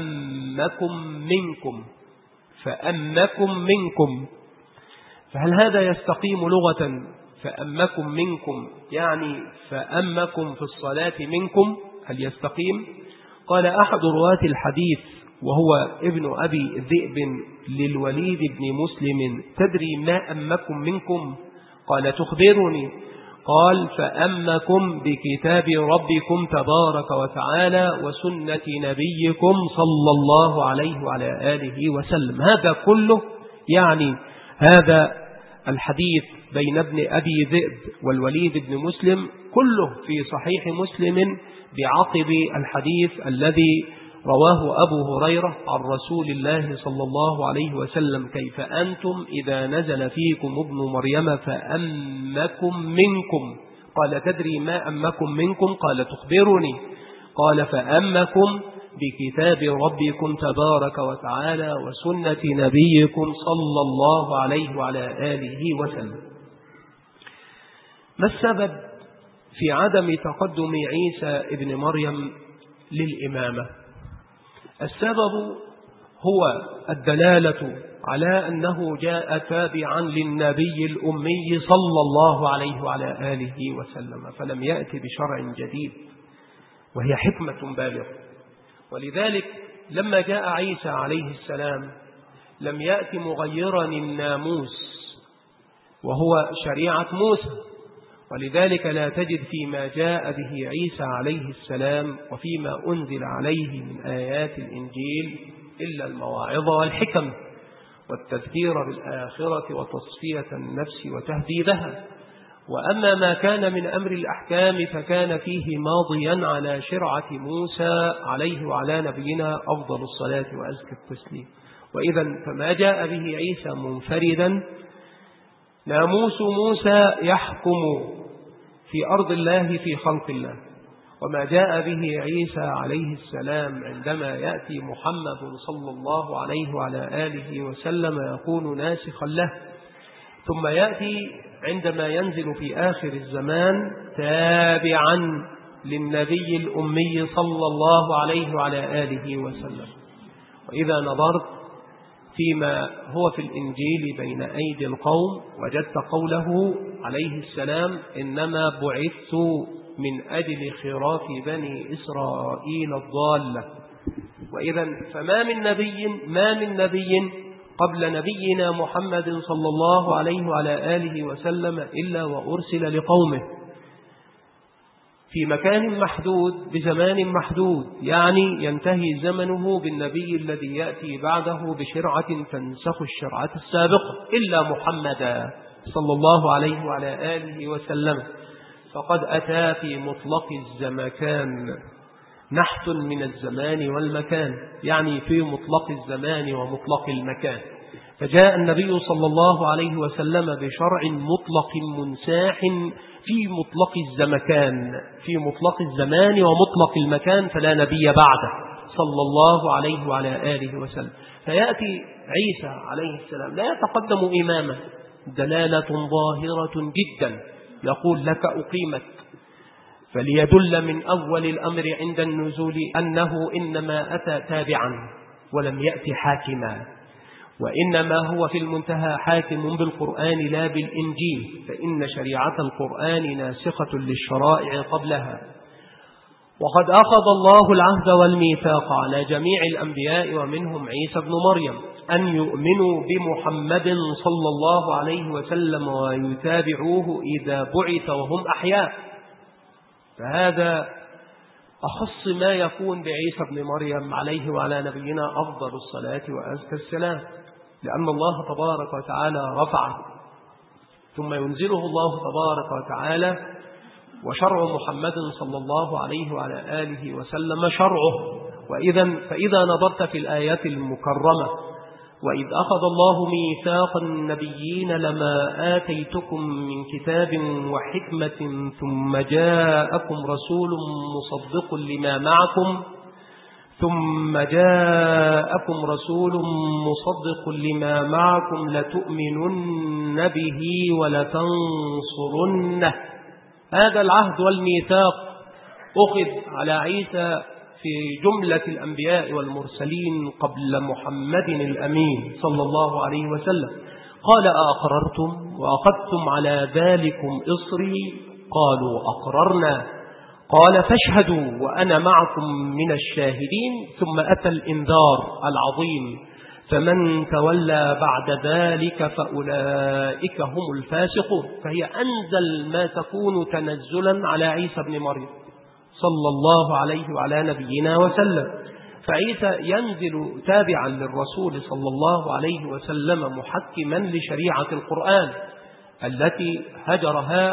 فأمكم منكم. فهل هذا يستقيم لغة؟ فأمكم منكم يعني فأمكم في الصلاة منكم، هل يستقيم؟ قال أحد رواة الحديث وهو ابن أبي ذئب للوليد بن مسلم: تدري ما أمكم منكم؟ قال: تخبرني. قال: فأمكم بكتاب ربكم تبارك وتعالى وسنة نبيكم صلى الله عليه وعلى آله وسلم. هذا كله يعني هذا الحديث بين ابن أبي ذئب والوليد بن مسلم كله في صحيح مسلم بعقب الحديث الذي رواه أبو هريرة عن رسول الله صلى الله عليه وسلم: كيف أنتم إذا نزل فيكم ابن مريم فأمكم منكم. قال: تدري ما أمكم منكم؟ قال: تخبرني. قال: فأمكم بكتاب ربكم تبارك وتعالى وسنة نبيكم صلى الله عليه وعلى آله وسلم. ما السبب في عدم تقدم عيسى ابن مريم للإمامة؟ السبب هو الدلالة على أنه جاء تابعا للنبي الأمي صلى الله عليه وعلى آله وسلم، فلم يأتي بشرع جديد، وهي حكمة بالغة. ولذلك لما جاء عيسى عليه السلام لم يأتي مغيرا الناموس وهو شريعة موسى، ولذلك لا تجد فيما جاء به عيسى عليه السلام وفيما أنزل عليه من آيات الإنجيل إلا المواعظ والحكم والتذكير بالآخرة وتصفية النفس وتهذيبها. وأما ما كان من أمر الأحكام فكان فيه ماضيا على شرعة موسى عليه وعلى نبينا أفضل الصلاة وأزكى التسليم. وإذا فما جاء به عيسى منفردا، ناموس موسى يحكم في أرض الله في خلق الله. وما جاء به عيسى عليه السلام عندما يأتي محمد صلى الله عليه وعلى آله وسلم يكون ناسخا له، ثم يأتي عندما ينزل في آخر الزمان تابعا للنبي الأمي صلى الله عليه وعلى آله وسلم. وإذا نظرت فيما هو في الإنجيل بين أيدي القوم وجدت قوله عليه السلام: إنما بعثت من أجل خراف بني إسرائيل الضالة. وإذا فما من نبي قبل نبينا محمد صلى الله عليه وعلى آله وسلم إلا وأرسل لقومه في مكان محدود بزمان محدود، يعني ينتهي زمنه بالنبي الذي يأتي بعده بشرعة تنسخ الشرعة السابقة، إلا محمد صلى الله عليه وعلى آله وسلم فقد أتى في مطلق الزمكان، نحت من الزمان والمكان، يعني في مطلق الزمان ومطلق المكان. فجاء النبي صلى الله عليه وسلم بشرع مطلق منساح في مطلق الزمكان، في مطلق الزمان ومطلق المكان، فلا نبي بعده صلى الله عليه وعلى آله وسلم. فيأتي عيسى عليه السلام لا يتقدم إماما، دلالة ظاهرة جدا، يقول لك أقيمت، فليدل من أول الأمر عند النزول أنه إنما أتى تابعا ولم يأتي حاكما، وإنما هو في المنتهى حاكم بالقرآن لا بالإنجيل، فإن شريعة القرآن ناسخة للشرائع قبلها. وقد أخذ الله العهد والميثاق على جميع الأنبياء ومنهم عيسى بن مريم أن يؤمنوا بمحمد صلى الله عليه وسلم ويتابعوه إذا بعث وهم أحياء. فهذا أخص ما يكون بعيسى بن مريم عليه وعلى نبينا أفضل الصلاة وأزكى السلام، لأن الله تبارك وتعالى رفعه ثم ينزله الله تبارك وتعالى، وشرع محمد صلى الله عليه وعلى آله وسلم شرعه. فإذا نظرت في الآيات المكرمة: وإذ أخذ الله ميثاق النبيين لما آتيتكم من كتاب وحكمة ثم جاءكم رسول مصدق لما معكم لتؤمنن به ولتنصرنه. هذا العهد والميثاق أخذ على عيسى في جملة الأنبياء والمرسلين قبل محمد الأمين صلى الله عليه وسلم. قال: أأقررتم وأخذتم على ذلكم إصري؟ قالوا: أقررنا. قال: فاشهدوا وأنا معكم من الشاهدين. ثم أتى الإنذار العظيم: فمن تولى بعد ذلك فأولئك هم الفاسقون. فهي أنزل ما تكون تنزلا على عيسى بن مريم صلى الله عليه وعلى نبينا وسلم. فعيسى ينزل تابعا للرسول صلى الله عليه وسلم محكما لشريعة القرآن التي هجرها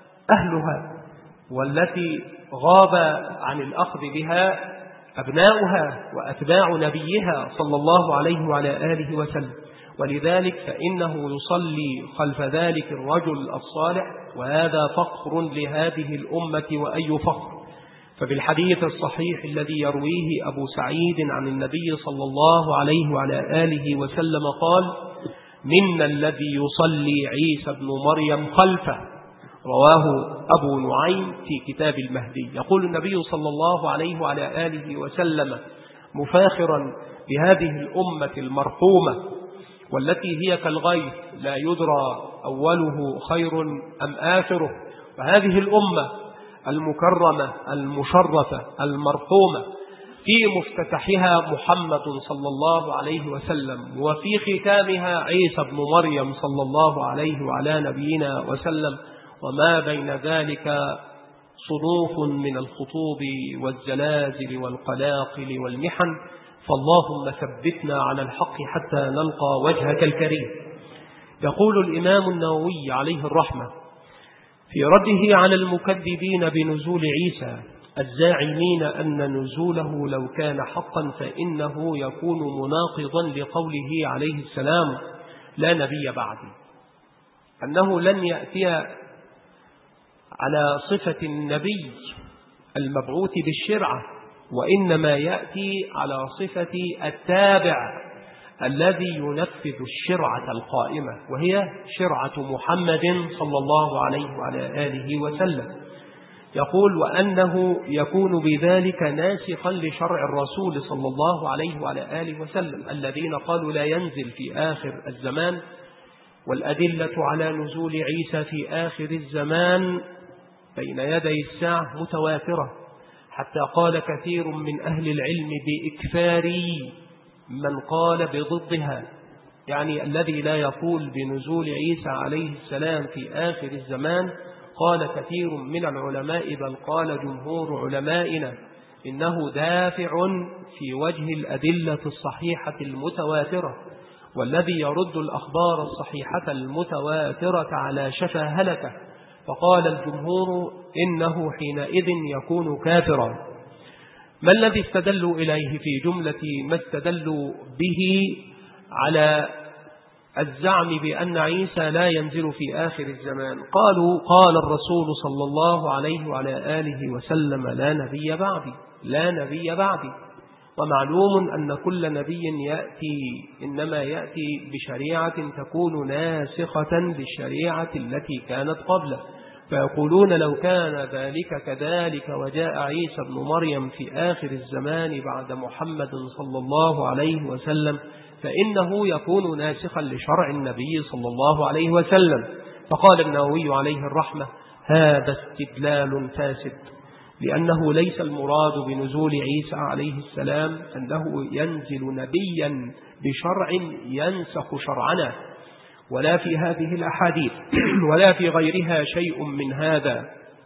أهلها والتي غاب عن الأخذ بها أبناؤها وأتباع نبيها صلى الله عليه وعلى آله وسلم. ولذلك فإنه يصلي خلف ذلك الرجل الصالح، وهذا فخر لهذه الأمة وأي فخر. فبالحديث الصحيح الذي يرويه أبو سعيد عن النبي صلى الله عليه وعلى آله وسلم قال: منا الذي يصلي عيسى بن مريم خلفه، رواه أبو نعيم في كتاب المهدي. يقول النبي صلى الله عليه وعلى آله وسلم مفاخرا بهذه الأمة المرحومة والتي هي كالغيث لا يدرى أوله خير أم آخره، وهذه الأمة المكرمة المشرفة المرحومة في مفتتحها محمد صلى الله عليه وسلم، وفي ختامها عيسى بن مريم صلى الله عليه وعلى نبينا وسلم، وما بين ذلك صنوف من الخطوب والزلازل والقلاقل والمحن. فاللهم ثبتنا على الحق حتى نلقى وجهك الكريم. يقول الإمام النووي عليه الرحمة في رده على المكذبين بنزول عيسى الزاعمين أن نزوله لو كان حقا فإنه يكون مناقضا لقوله عليه السلام: لا نبي بعدي، أنه لن يأتي على صفة النبي المبعوث بالشرعة، وإنما يأتي على صفة التابع الذي ينفذ الشرعة القائمة، وهي شرعة محمد صلى الله عليه وعلى آله وسلم. يقول وأنه يكون بذلك ناسخا لشرع الرسول صلى الله عليه وعلى آله وسلم الذين قالوا لا ينزل في آخر الزمان، والأدلة على نزول عيسى في آخر الزمان بين يدي الساعة متواترة، حتى قال كثير من أهل العلم بإكفار من قال بضدها، يعني الذي لا يقول بنزول عيسى عليه السلام في آخر الزمان. قال كثير من العلماء بل قال جمهور علمائنا إنه دافع في وجه الأدلة الصحيحة المتواترة، والذي يرد الأخبار الصحيحة المتواترة على شفا هلكة. فقال الجمهور إنه حينئذ يكون كافرا. ما الذي استدلوا إليه في جملة ما استدلوا به على الزعم بأن عيسى لا ينزل في آخر الزمان؟ قالوا قال الرسول صلى الله عليه وعلى آله وسلم لا نبي بعدي. ومعلوم أن كل نبي إنما يأتي بشريعة تكون ناسخة للشريعة التي كانت قبله، فيقولون لو كان ذلك كذلك وجاء عيسى ابن مريم في آخر الزمان بعد محمد صلى الله عليه وسلم فإنه يكون ناسخا لشرع النبي صلى الله عليه وسلم. فقال النووي عليه الرحمة هذا استدلال فاسد، لأنه ليس المراد بنزول عيسى عليه السلام أنه ينزل نبيا بشرع ينسخ شرعنا، ولا في هذه الأحاديث ولا في غيرها شيء من هذا،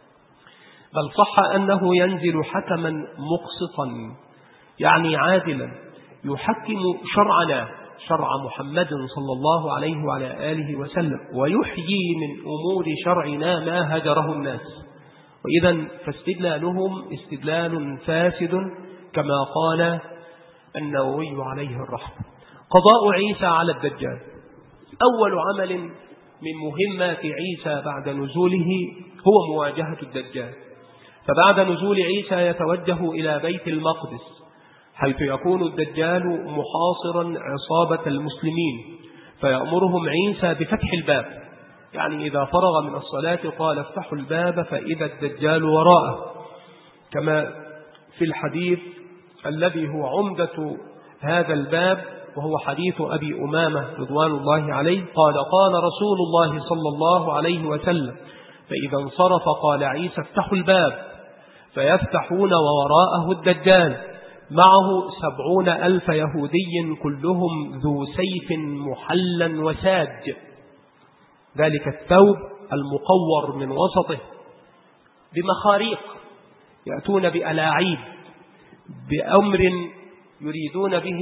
بل صح أنه ينزل حكما مقسطا، يعني عادلا يحكم شرعنا شرع محمد صلى الله عليه وعلى آله وسلم، ويحيي من أمور شرعنا ما هجره الناس. وإذا فاستدلالهم استدلال فاسد كما قال النووي عليه الرحمة. قضاء عيسى على الدجال. أول عمل من مهمات عيسى بعد نزوله هو مواجهة الدجال. فبعد نزول عيسى يتوجه إلى بيت المقدس، حيث يكون الدجال محاصرا عصابة المسلمين، فيأمرهم عيسى بفتح الباب، يعني إذا فرغ من الصلاة قال افتحوا الباب فإذا الدجال وراءه، كما في الحديث الذي هو عمدة هذا الباب وهو حديث أبي أمامة رضوان الله عليه قال قال رسول الله صلى الله عليه وسلم فإذا انصرف قال عيسى افتحوا الباب فيفتحون ووراءه الدجال معه 70,000 يهودي كلهم ذو سيف محلا وساج، ذلك الثوب المقور من وسطه بمخاريق، يأتون بألاعيب بأمر يريدون به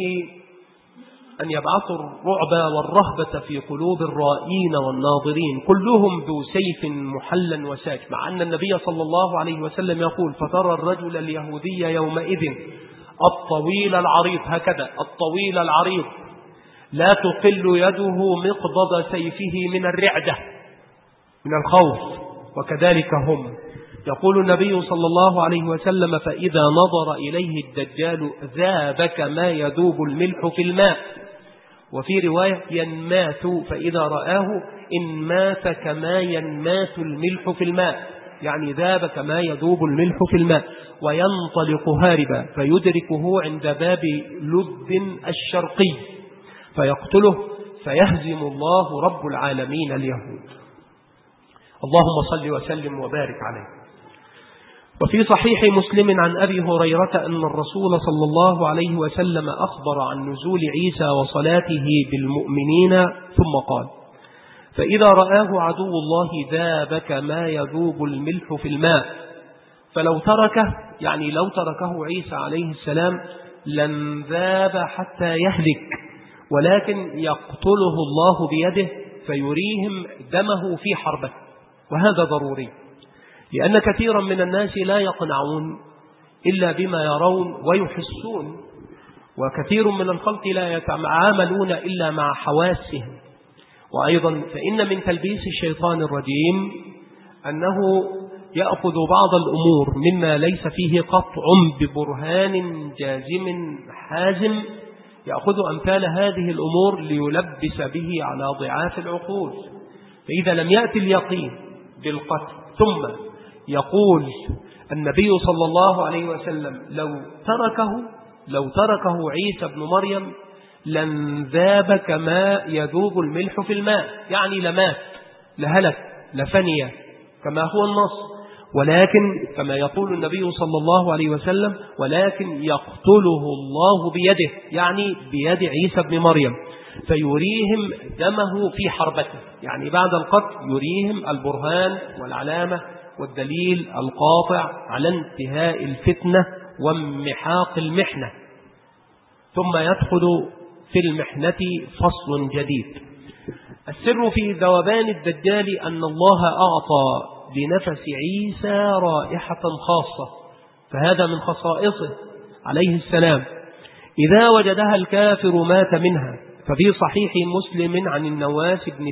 أن يبعثوا الرعب والرهبة في قلوب الرائين والناظرين، كلهم ذو سيف محلا وساج، مع أن النبي صلى الله عليه وسلم يقول فترى الرجل اليهودي يومئذ الطويل العريض، هكذا الطويل العريض لا تقل يده مقبض سيفه من الرعدة من الخوف، وكذلك هم. يقول النبي صلى الله عليه وسلم فإذا نظر إليه الدجال ذاب كما يذوب الملح في الماء، وفي رواية ينمات، فإذا رآه انمات كما ينمات الملح في الماء، يعني ذاب كما يذوب الملح في الماء، وينطلق هاربا فيدركه عند باب لد الشرقي فيقتله فيهزم الله رب العالمين اليهود. اللهم صل وسلم وبارك عليه. وفي صحيح مسلم عن أبي هريرة أن الرسول صلى الله عليه وسلم أخبر عن نزول عيسى وصلاته بالمؤمنين ثم قال فإذا رآه عدو الله ذاب كما يذوب الملح في الماء، فلو تركه، يعني لو تركه عيسى عليه السلام لن ذاب حتى يهلك، ولكن يقتله الله بيده فيريهم دمه في حربه، وهذا ضروري، لأن كثيرا من الناس لا يقنعون إلا بما يرون ويحسون، وكثير من الخلق لا يتعاملون إلا مع حواسهم. وأيضا فإن من تلبيس الشيطان الرجيم أنه يأخذ بعض الأمور مما ليس فيه قطع ببرهان جازم حازم، يأخذ أمثال هذه الأمور ليلبس به على ضعاف العقول. فإذا لم يأتي اليقين بالقتل ثم يقول النبي صلى الله عليه وسلم لو تركه عيسى بن مريم لانذاب كما يذوب الملح في الماء، يعني لمات لهلك لفني كما هو النص، ولكن كما يقول النبي صلى الله عليه وسلم ولكن يقتله الله بيده، يعني بيد عيسى بن مريم، فيريهم دمه في حربته، يعني بعد القتل يريهم البرهان والعلامة والدليل القاطع على انتهاء الفتنة وامحاق المحنة. ثم يدخل في المحنة فصل جديد. السر في ذوبان الدجال أن الله أعطى لنفس عيسى رائحة خاصة، فهذا من خصائصه عليه السلام. إذا وجدها الكافر مات منها. ففي صحيح مسلم عن النواس بن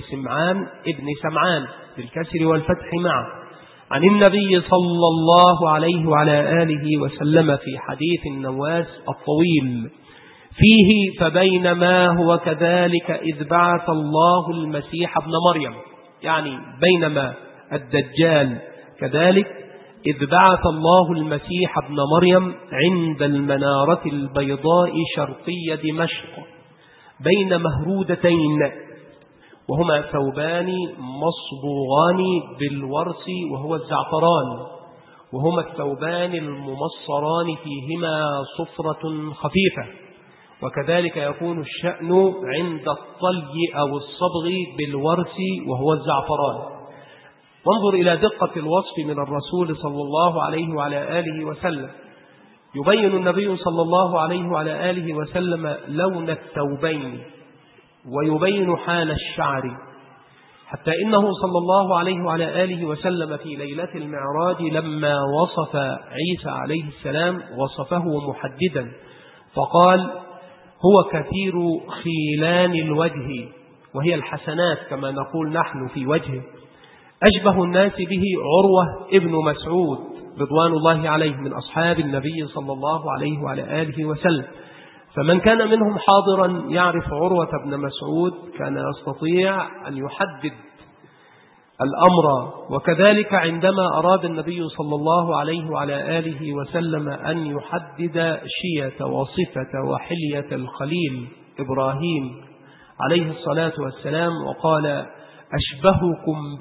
سمعان بالكسر والفتح معا عن النبي صلى الله عليه وعلى آله وسلم في حديث النواس الطويل فيه: فبينما هو كذلك إذ بعث الله المسيح ابن مريم، يعني بينما الدجال كذلك إذ بعث الله المسيح ابن مريم عند المنارة البيضاء شرقي دمشق بين مهرودتين، وهما ثوبان مصبوغان بالورس وهو الزعفران، وهما الثوبان الممصران فيهما صفرة خفيفة، وكذلك يكون الشأن عند الطلي أو الصبغ بالورس وهو الزعفران. وانظر إلى دقة الوصف من الرسول صلى الله عليه وعلى آله وسلم. يبين النبي صلى الله عليه وعلى آله وسلم لون الثوبين ويبين حال الشعر، حتى إنه صلى الله عليه وعلى آله وسلم في ليلة المعراج لما وصف عيسى عليه السلام وصفه محددا فقال: هو كثير خيلان الوجه، وهي الحسنات كما نقول نحن في وجهه، أشبه الناس به عروة ابن مسعود رضوان الله عليه من أصحاب النبي صلى الله عليه وعلى آله وسلم. فمن كان منهم حاضرا يعرف عروة بن مسعود كان يستطيع أن يحدد الأمر. وكذلك عندما أراد النبي صلى الله عليه وعلى آله وسلم أن يحدد شية وصفة وحلية الخليل إبراهيم عليه الصلاة والسلام وقال: أشبهكم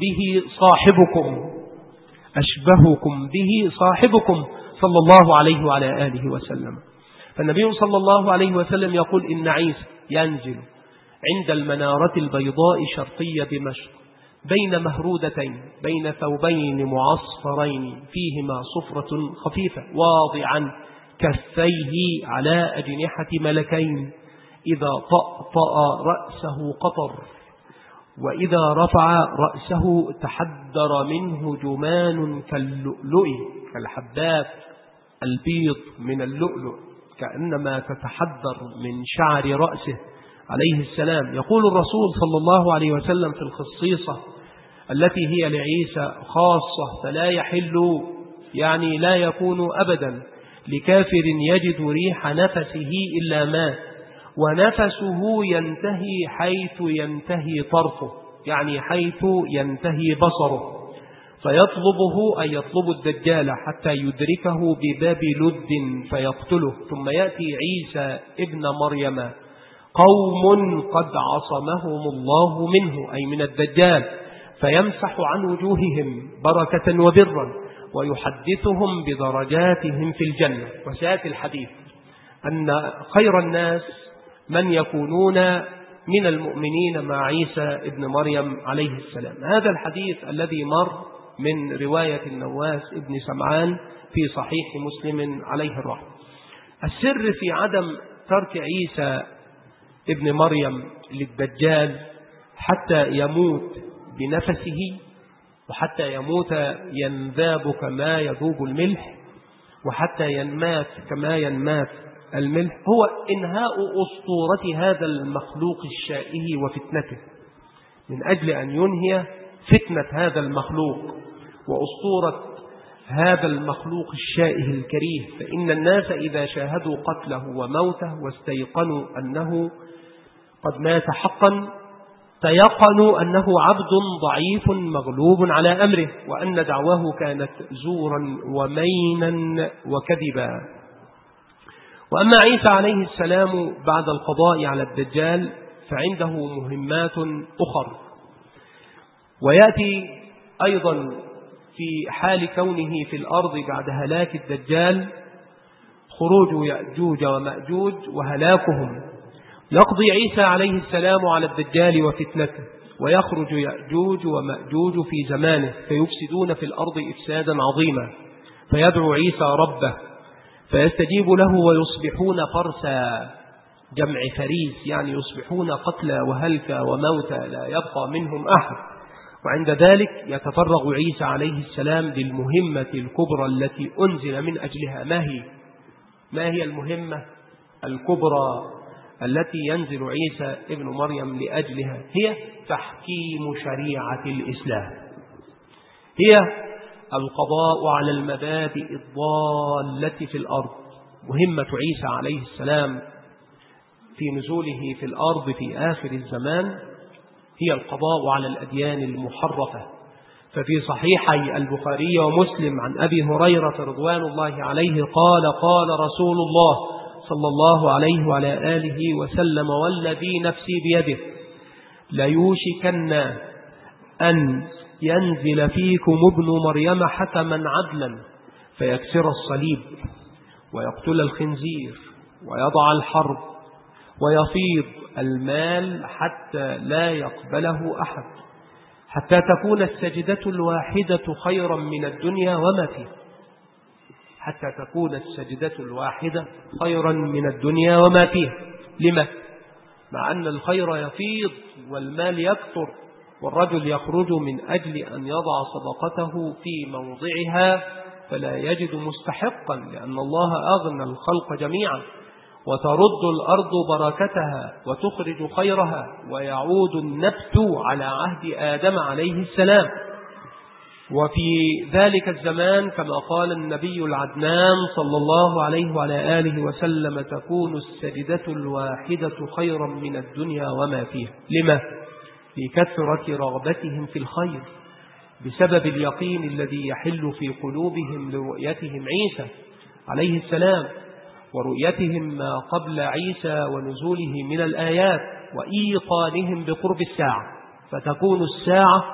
به صاحبكم صلى الله عليه وعلى آله وسلم. فالنبي صلى الله عليه وسلم يقول: إن عيسى ينزل عند المنارة البيضاء شرقي دمشق بين مهرودتين بين ثوبين معصفرين فيهما صفرة خفيفة واضعا كفيه على أجنحة ملكين، إذا طأطأ رأسه قطر، وإذا رفع رأسه تحدر منه جمان كاللؤلؤ، كالحبات البيض من اللؤلؤ، كأنما تتحدر من شعر رأسه عليه السلام. يقول الرسول صلى الله عليه وسلم في الخصيصة التي هي لعيسى خاصة، فلا يحل يعني لا يكون أبدا لكافر يجد ريح نفسه إلا مات، ونفسه ينتهي حيث ينتهي طرفه، يعني حيث ينتهي بصره، فيطلبه أن يطلب الدجال حتى يدركه بباب لد فيقتله. ثم يأتي عيسى ابن مريم قوم قد عصمهم الله منه، أي من الدجال، فيمسح عن وجوههم بركة وبرا ويحدثهم بدرجاتهم في الجنة. وسيأتي الحديث أن خير الناس من يكونون من المؤمنين مع عيسى ابن مريم عليه السلام. هذا الحديث الذي مر من رواية النواس ابن سمعان في صحيح مسلم عليه الرحمة. السر في عدم ترك عيسى ابن مريم للدجال حتى يموت بنفسه، وحتى يموت ينذاب كما يذوب الملح، وحتى ينمات كما ينمات الملح، هو إنهاء أسطورة هذا المخلوق الشائه وفتنته، من أجل أن ينهي فتنة هذا المخلوق وأسطورة هذا المخلوق الشائه الكريه، فإن الناس إذا شاهدوا قتله وموته واستيقنوا أنه قد مات حقا تيقنوا أنه عبد ضعيف مغلوب على أمره، وأن دعواه كانت زورا ومينا وكذبا. وأما عيسى عليه السلام بعد القضاء على الدجال فعنده مهمات أخرى، ويأتي أيضا في حال كونه في الأرض بعد هلاك الدجال خروج يأجوج ومأجوج وهلاكهم. يقضي عيسى عليه السلام على الدجال وفتنته، ويخرج يأجوج ومأجوج في زمانه فيفسدون في الأرض إفسادا عظيما، فيدعو عيسى ربه فيستجيب له ويصبحون فرسا، جمع فريس، يعني يصبحون قتلى وهلكى وموتى لا يبقى منهم أحد. وعند ذلك يتفرغ عيسى عليه السلام للمهمة الكبرى التي أنزل من أجلها. ما هي المهمة الكبرى التي ينزل عيسى ابن مريم لأجلها؟ هي تحكيم شريعة الإسلام، هي القضاء على المبادئ الضالة في الأرض. مهمة عيسى عليه السلام في نزوله في الأرض في آخر الزمان هي القضاء على الأديان المحرفة. ففي صحيحي البخاري ومسلم عن أبي هريرة رضوان الله عليه قال رسول الله صلى الله عليه وعلى آله وسلم: والذي نفسي بيده ليوشكن أن ينزل فيكم ابن مريم حكما عدلا فيكسر الصليب ويقتل الخنزير ويضع الحرب ويفيض المال حتى لا يقبله أحد، حتى تكون السجدة الواحدة خيرا من الدنيا وما فيها، حتى تكون السجدة الواحدة خيرا من الدنيا وما فيها. لما؟ مع أن الخير يفيض والمال يكثر، والرجل يخرج من أجل أن يضع صدقته في موضعها فلا يجد مستحقا، لأن الله أغنى الخلق جميعا، وترد الأرض بركتها وتخرج خيرها، ويعود النبت على عهد آدم عليه السلام. وفي ذلك الزمان كما قال النبي العدنان صلى الله عليه وعلى آله وسلم: تكون السجدة الواحدة خيرا من الدنيا وما فيها. لما؟ لكثرة رغبتهم في الخير بسبب اليقين الذي يحل في قلوبهم لرؤيتهم عيسى عليه السلام، ورؤيتهم ما قبل عيسى ونزوله من الآيات، وإيقانهم بقرب الساعة. فتكون الساعة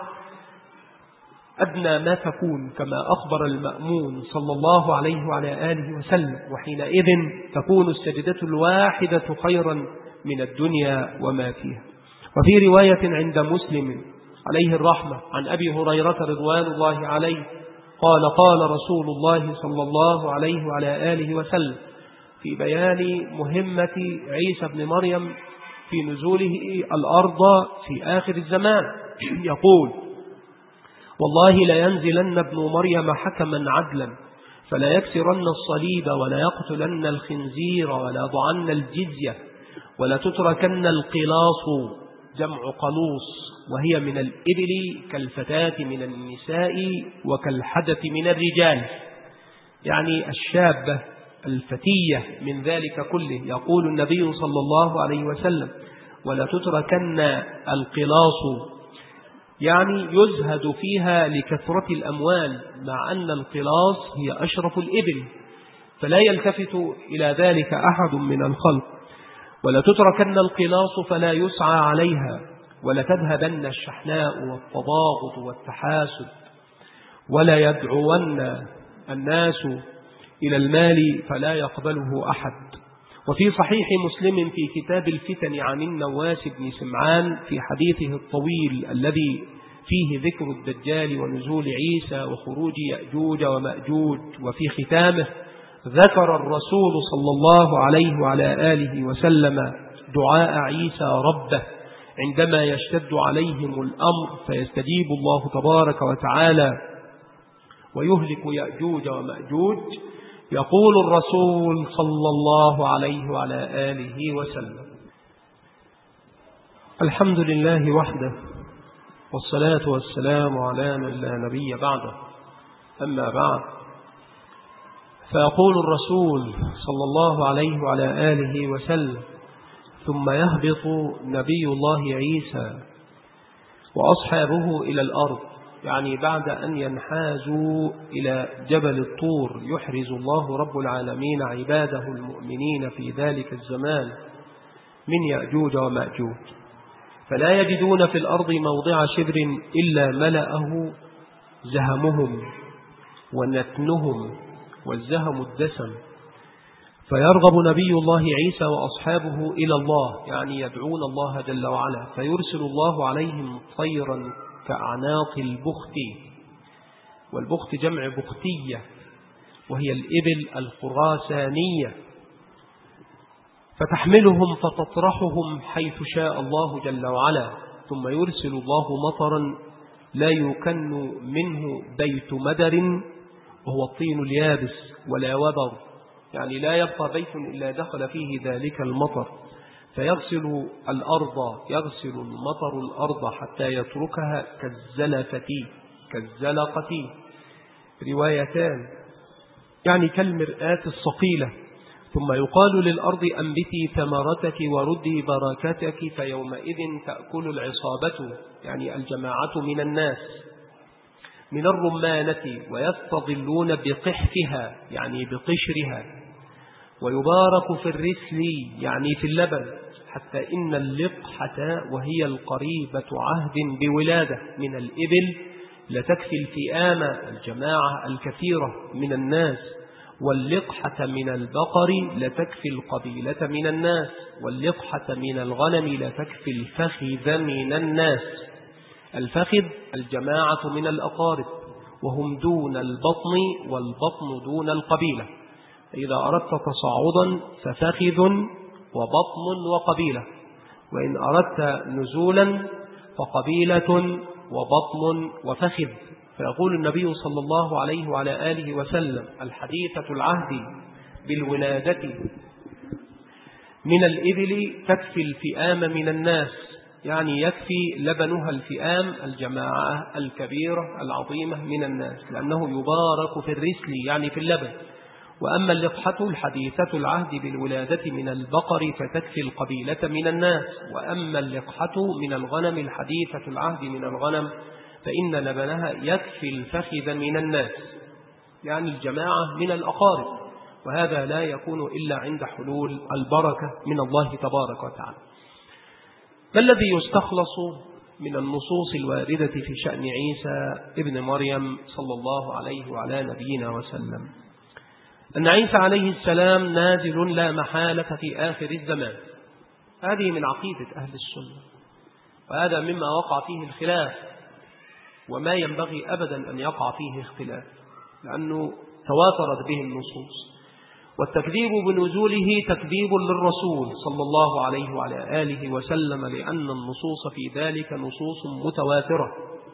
أدنى ما تكون كما أخبر المأمون صلى الله عليه وعلى آله وسلم، وحينئذ تكون السجدة الواحدة خيرا من الدنيا وما فيها. وفي رواية عند مسلم عليه الرحمة عن أبي هريرة رضوان الله عليه قال رسول الله صلى الله عليه وعلى آله وسلم في بيان مهمة عيسى بن مريم في نزوله الأرض في آخر الزمان يقول: والله لينزلن ابن مريم حكما عدلا فلا يكسرن الصليب ولا يقتلن الخنزير ولا يضعن الجزية ولا تتركن القلاص، جمع قلوص، وهي من الإبل كالفتاة من النساء وكالحدث من الرجال، يعني الشابة الفتية من ذلك كله. يقول النبي صلى الله عليه وسلم: ولا تتركن القلاص، يعني يزهد فيها لكثرة الأموال، مع أن القلاص هي أشرف الإبل، فلا يلتفت إلى ذلك أحد من الخلق. ولا تتركن القلاص فلا يسعى عليها، ولا تذهبن الشحناء والتباغض والتحاسد، ولا يدعون الناس إلى المال فلا يقبله أحد. وفي صحيح مسلم في كتاب الفتن عن النواس بن سمعان في حديثه الطويل الذي فيه ذكر الدجال ونزول عيسى وخروج يأجوج ومأجوج، وفي ختامه ذكر الرسول صلى الله عليه وعلى آله وسلم دعاء عيسى ربه عندما يشتد عليهم الأمر فيستجيب الله تبارك وتعالى ويهلك يأجوج ومأجوج. يقول الرسول صلى الله عليه وعلى آله وسلم: الحمد لله وحده، والصلاة والسلام على من لا نبي بعده، أما بعد، فيقول الرسول صلى الله عليه وعلى آله وسلم: ثم يهبط نبي الله عيسى وأصحابه إلى الأرض، يعني بعد أن ينحازوا إلى جبل الطور يحرز الله رب العالمين عباده المؤمنين في ذلك الزمان من يأجوج ومأجوج، فلا يجدون في الأرض موضع شبر إلا ملأه زهمهم ونتنهم، والزهم الدسم، فيرغب نبي الله عيسى وأصحابه إلى الله، يعني يدعون الله جل وعلا، فيرسل الله عليهم طيرا كأعناق البخت، والبخت جمع بختية وهي الإبل الخراسانية، فتحملهم فتطرحهم حيث شاء الله جل وعلا، ثم يرسل الله مطرا لا يكن منه بيت مدر، وهو الطين اليابس، ولا وبر، يعني لا يبقى بيت إلا دخل فيه ذلك المطر، فيغسل المطر الأرض حتى يتركها كالزلقة، روايتان، يعني كالمرآة الصقيلة. ثم يقال للأرض: أنبتي ثمرتك وردي بركتك، فيومئذ تأكل العصابة، يعني الجماعة من الناس، من الرمانة، ويستظلون بقحفها، يعني بقشرها، ويبارك في الرسل، يعني في اللبن، حتى إن اللقحة وهي القريبة عهد بولادة من الإبل لتكفي الفئام، الجماعة الكثيرة من الناس، واللقحة من البقر لتكفي القبيلة من الناس، واللقحة من الغنم لتكفي الفخذ من الناس. الفخذ الجماعة من الأقارب، وهم دون البطن، والبطن دون القبيلة. إذا أردت تصاعدا ففخذ وبطن وقبيلة، وإن أردت نزولا فقبيلة وبطن وفخذ. فيقول النبي صلى الله عليه وعلى آله وسلم: الحديثة العهد بالولادة من الإبل تكفي الفئام من الناس، يعني يكفي لبنها الفئام، الجماعة الكبيرة العظيمة من الناس، لأنه يبارك في الرسل، يعني في اللبن. وأما اللقحة الحديثة العهد بالولادة من البقر فتكفي القبيلة من الناس، وأما اللقحة من الغنم الحديثة العهد من الغنم فإن لبنها يكفي الفخذ من الناس، يعني الجماعة من الأقارب، وهذا لا يكون إلا عند حلول البركة من الله تبارك وتعالى. ما الذي يستخلص من النصوص الواردة في شأن عيسى ابن مريم صلى الله عليه وعلى نبينا وسلم؟ أن عيسى عليه السلام نازل لا محالة في آخر الزمان، هذه من عقيدة أهل السنة، وهذا مما وقع فيه الخلاف، وما ينبغي أبدا أن يقع فيه اختلاف، لأنه تواترت به النصوص، والتكذيب بنزوله تكذيب للرسول صلى الله عليه وعلى آله وسلم، لأن النصوص في ذلك نصوص متواترة،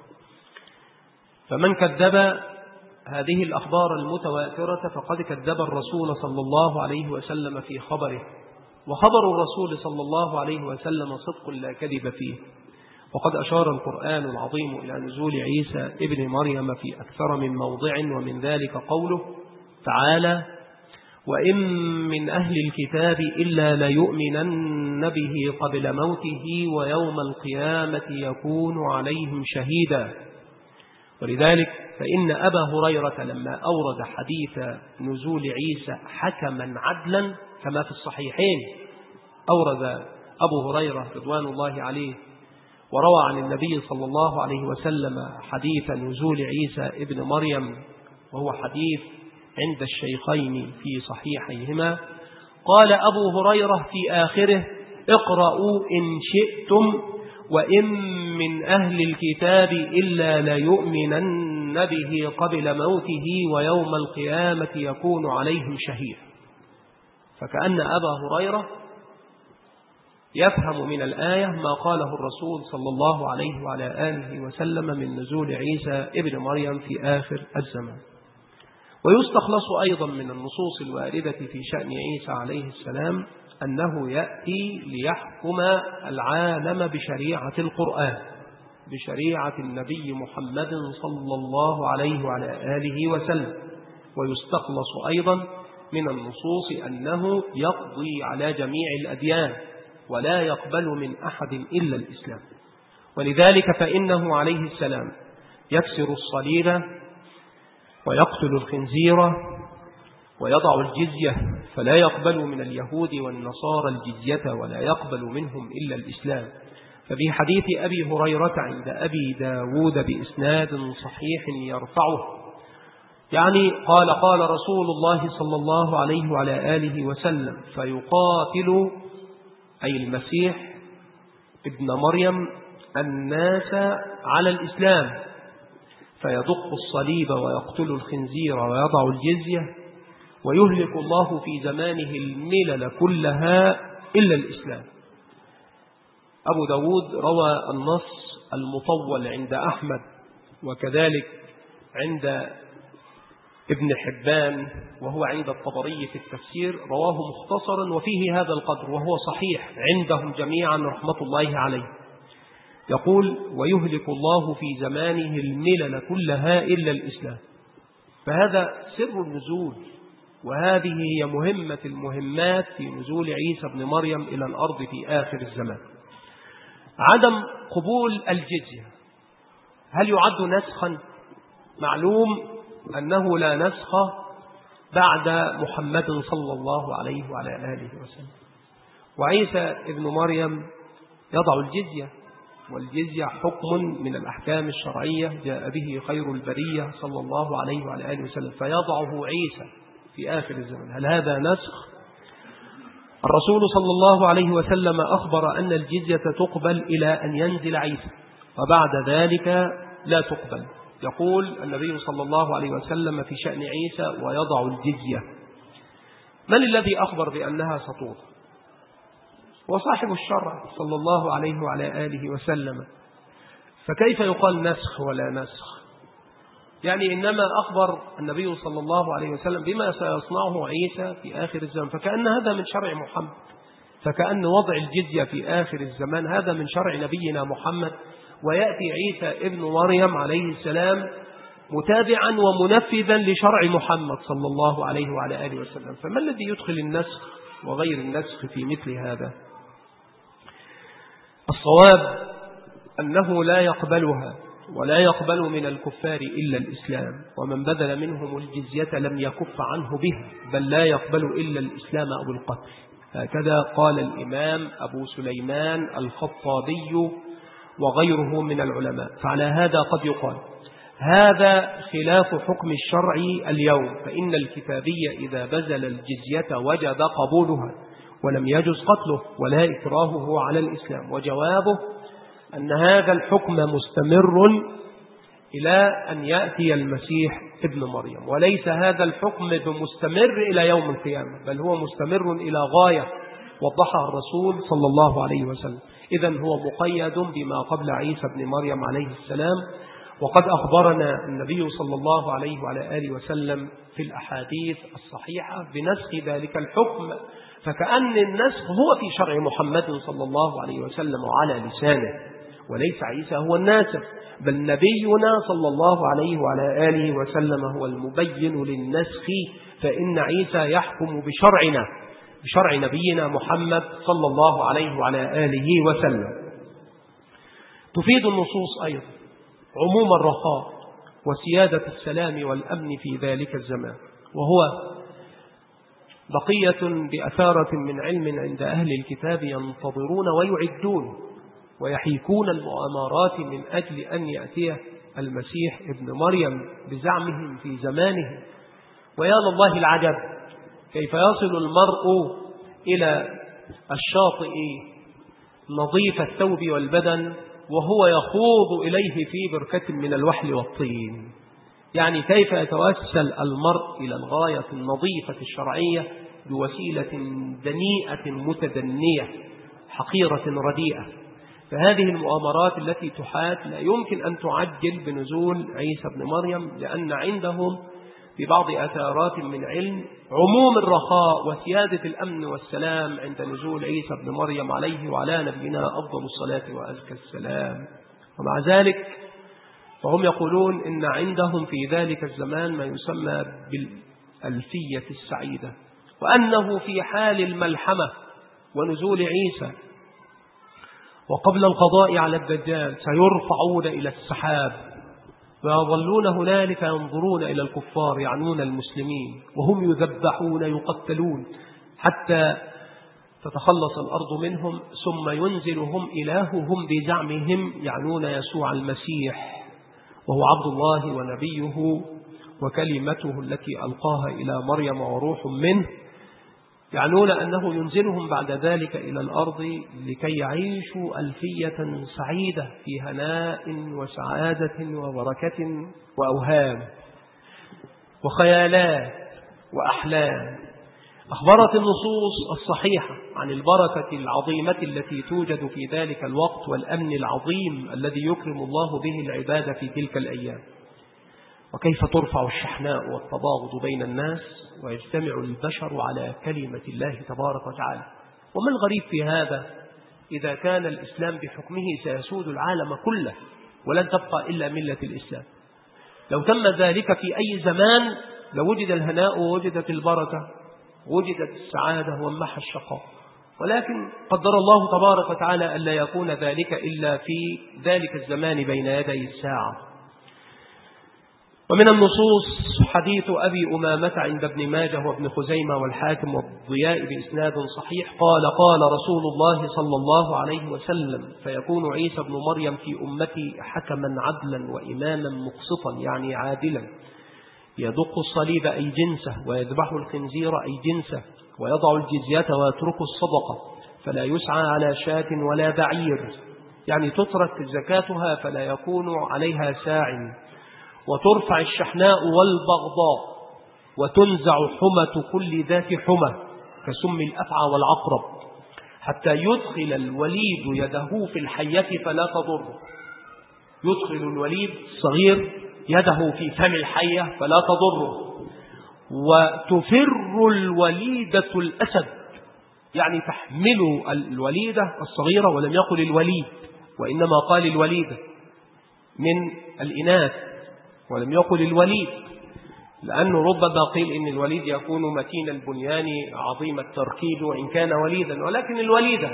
فمن كذب هذه الأخبار المتواترة فقد كذب الرسول صلى الله عليه وسلم في خبره، وخبر الرسول صلى الله عليه وسلم صدق لا كذب فيه. وقد أشار القرآن العظيم إلى نزول عيسى ابن مريم في أكثر من موضع، ومن ذلك قوله تعالى: وإن من أهل الكتاب إلا ليؤمنن به قبل موته ويوم القيامة يكون عليهم شهيدا. ولذلك فإن أبا هريرة لما أورد حديث نزول عيسى حكما عدلا كما في الصحيحين، أورد أبو هريرة رضوان الله عليه وروى عن النبي صلى الله عليه وسلم حديث نزول عيسى ابن مريم، وهو حديث عند الشيخين في صحيحيهما. قال أبو هريرة في آخره: اقرأوا إن شئتم وإن من أهل الكتاب إلا ليؤمنن به قبل موته ويوم القيامة يكون عليهم شهيد. فكأن أبا هريرة يفهم من الآية ما قاله الرسول صلى الله عليه وعلى آله وسلم من نزول عيسى ابن مريم في آخر الزمان. ويستخلص أيضا من النصوص الواردة في شأن عيسى عليه السلام أنه يأتي ليحكم العالم بشريعة القرآن، بشريعة النبي محمد صلى الله عليه وعلى آله وسلم، ويستخلص أيضا من النصوص أنه يقضي على جميع الأديان ولا يقبل من أحد إلا الإسلام. ولذلك فإنه عليه السلام يكسر الصليب ويقتل الخنزير ويضع الجزية، فلا يقبل من اليهود والنصارى الجزية ولا يقبل منهم إلا الإسلام. ففي حديث أبي هريرة عند أبي داود بإسناد صحيح يرفعه، يعني قال رسول الله صلى الله عليه وعلى آله وسلم: فيقاتل أي المسيح ابن مريم الناس على الإسلام، فيدق الصليب ويقتل الخنزير ويضع الجزية، ويهلك الله في زمانه الملل كلها إلا الإسلام. أبو داود روى النص المطول عند أحمد، وكذلك عند ابن حبان، وهو عند الطبري في التفسير، رواه مختصرا وفيه هذا القدر، وهو صحيح عندهم جميعا رحمة الله عليه. يقول: ويهلك الله في زمانه الملل كلها إلا الإسلام. فهذا سر النزول، وهذه هي مهمة المهمات في نزول عيسى بن مريم إلى الأرض في آخر الزمان. عدم قبول الجزية هل يعد نسخا؟ معلوم أنه لا نسخ بعد محمد صلى الله عليه وعلى آله وسلم، وعيسى ابن مريم يضع الجزية، والجزية حكم من الأحكام الشرعية جاء به خير البرية صلى الله عليه وعلى آله وسلم، فيضعه عيسى في آخر الزمن. هل هذا نسخ؟ الرسول صلى الله عليه وسلم أخبر أن الجزية تقبل إلى أن ينزل عيسى، وبعد ذلك لا تقبل. يقول النبي صلى الله عليه وسلم في شأن عيسى: ويضع الجزية. من الذي أخبر بأنها ستوضع؟ وصاحب الشرع صلى الله عليه وعلى آله وسلم. فكيف يقال نسخ ولا نسخ؟ يعني إنما أخبر النبي صلى الله عليه وسلم بما سيصنعه عيسى في آخر الزمان، فكأن هذا من شرع محمد، فكأن وضع الجزية في آخر الزمان هذا من شرع نبينا محمد، ويأتي عيسى ابن مريم عليه السلام متابعا ومنفذا لشرع محمد صلى الله عليه وعلى آله وسلم. فما الذي يدخل النسخ وغير النسخ في مثل هذا؟ الصواب أنه لا يقبلها ولا يقبل من الكفار إلا الإسلام، ومن بذل منهم الجزية لم يكف عنه بها، بل لا يقبل إلا الإسلام أو القتل. هكذا قال الإمام أبو سليمان الخطابي وغيره من العلماء. فعلى هذا قد يقال هذا خلاف حكم الشرع اليوم، فإن الكتابي إذا بذل الجزية وجب قبولها ولم يجز قتله ولا إكراهه على الإسلام. وجوابه أن هذا الحكم مستمر إلى أن يأتي المسيح ابن مريم، وليس هذا الحكم بمستمر إلى يوم القيامة، بل هو مستمر إلى غاية وضحها الرسول صلى الله عليه وسلم. إذن هو مقيد بما قبل عيسى ابن مريم عليه السلام. وقد أخبرنا النبي صلى الله عليه وعلى آله وسلم في الأحاديث الصحيحة بنسخ ذلك الحكم، فكأن النسخ هو في شرع محمد صلى الله عليه وسلم وعلى لسانه، وليس عيسى هو الناسخ، بل نبينا صلى الله عليه وعلى آله وسلم هو المبين للنسخ، فإن عيسى يحكم بشرعنا، بشرع نبينا محمد صلى الله عليه وعلى آله وسلم. تفيد النصوص أيضا عموم الرخاء وسيادة السلام والأمن في ذلك الزمان، وهو بقية بأثارة من علم عند أهل الكتاب ينتظرون ويعدون ويحيكون المؤامرات من أجل أن يأتيه المسيح ابن مريم بزعمهم في زمانه. ويا لله العجب، كيف يصل المرء إلى الشاطئ نظيف الثوب والبدن وهو يخوض إليه في بركة من الوحل والطين. يعني كيف يتوسل المرء إلى الغاية النظيفة الشرعية بوسيلة دنيئة متدنية حقيرة رديئة. فهذه المؤامرات التي تحاك لا يمكن أن تعجل بنزول عيسى بن مريم، لأن عندهم ببعض أثارات من علم عموم الرخاء وسيادة الأمن والسلام عند نزول عيسى بن مريم عليه وعلى نبينا أفضل الصلاة وأزكى السلام. ومع ذلك وهم يقولون إن عندهم في ذلك الزمان ما يسمى بالألفية السعيدة، وأنه في حال الملحمة ونزول عيسى وقبل القضاء على الدجال سيرفعون إلى السحاب ويظلون هنالك ينظرون إلى الكفار يعنون المسلمين وهم يذبحون يقتلون حتى تتخلص الأرض منهم، ثم ينزلهم إلههم بزعمهم يعنون يسوع المسيح وهو عبد الله ونبيه وكلمته التي ألقاها إلى مريم وروح منه، يعنون أنه ينزلهم بعد ذلك إلى الأرض لكي يعيشوا ألفية سعيدة في هناء وسعادة وبركة وأوهام وخيالات وأحلام. أخبرت النصوص الصحيحة عن البركة العظيمة التي توجد في ذلك الوقت والأمن العظيم الذي يكرم الله به العباد في تلك الأيام، وكيف ترفع الشحناء والتباغض بين الناس ويجتمع البشر على كلمة الله تبارك وتعالى. وما الغريب في هذا إذا كان الإسلام بحكمه سيسود العالم كله ولن تبقى إلا ملة الإسلام؟ لو تم ذلك في أي زمان لوجد الهناء ووجدت البركة وجدت السعادة وانمحى الشقاء، ولكن قدر الله تبارك وتعالى ألا يكون ذلك إلا في ذلك الزمان بين يدي الساعة. ومن النصوص حديث أبي أمامة عند ابن ماجه وابن خزيمة والحاكم والضياء بإسناد صحيح قال رسول الله صلى الله عليه وسلم: فيكون عيسى بن مريم في أمتي حكما عدلا وإماما مقسطا يعني عادلا، يدق الصليب أي جنسه ويذبح الخنزير أي جنسه ويضع الجزية ويترك الصدقة، فلا يسعى على شاة ولا بعير يعني تترك زكاتها فلا يكون عليها ساع، وترفع الشحناء والبغضاء وتنزع حمة كل ذات حمة كسم الأفعى والعقرب، حتى يدخل الوليد يده في الحية فلا تضر. يدخل الوليد الصغير يده في فم الحية فلا تضره. وتفر الوليدة الأسد يعني تحمل الوليدة الصغيرة، ولم يقل الوليد وإنما قال الوليدة من الإناث ولم يقل الوليد، لأنه ربما قيل إن الوليد يكون متين البنيان عظيم التركيب وإن كان وليدا، ولكن الوليدة.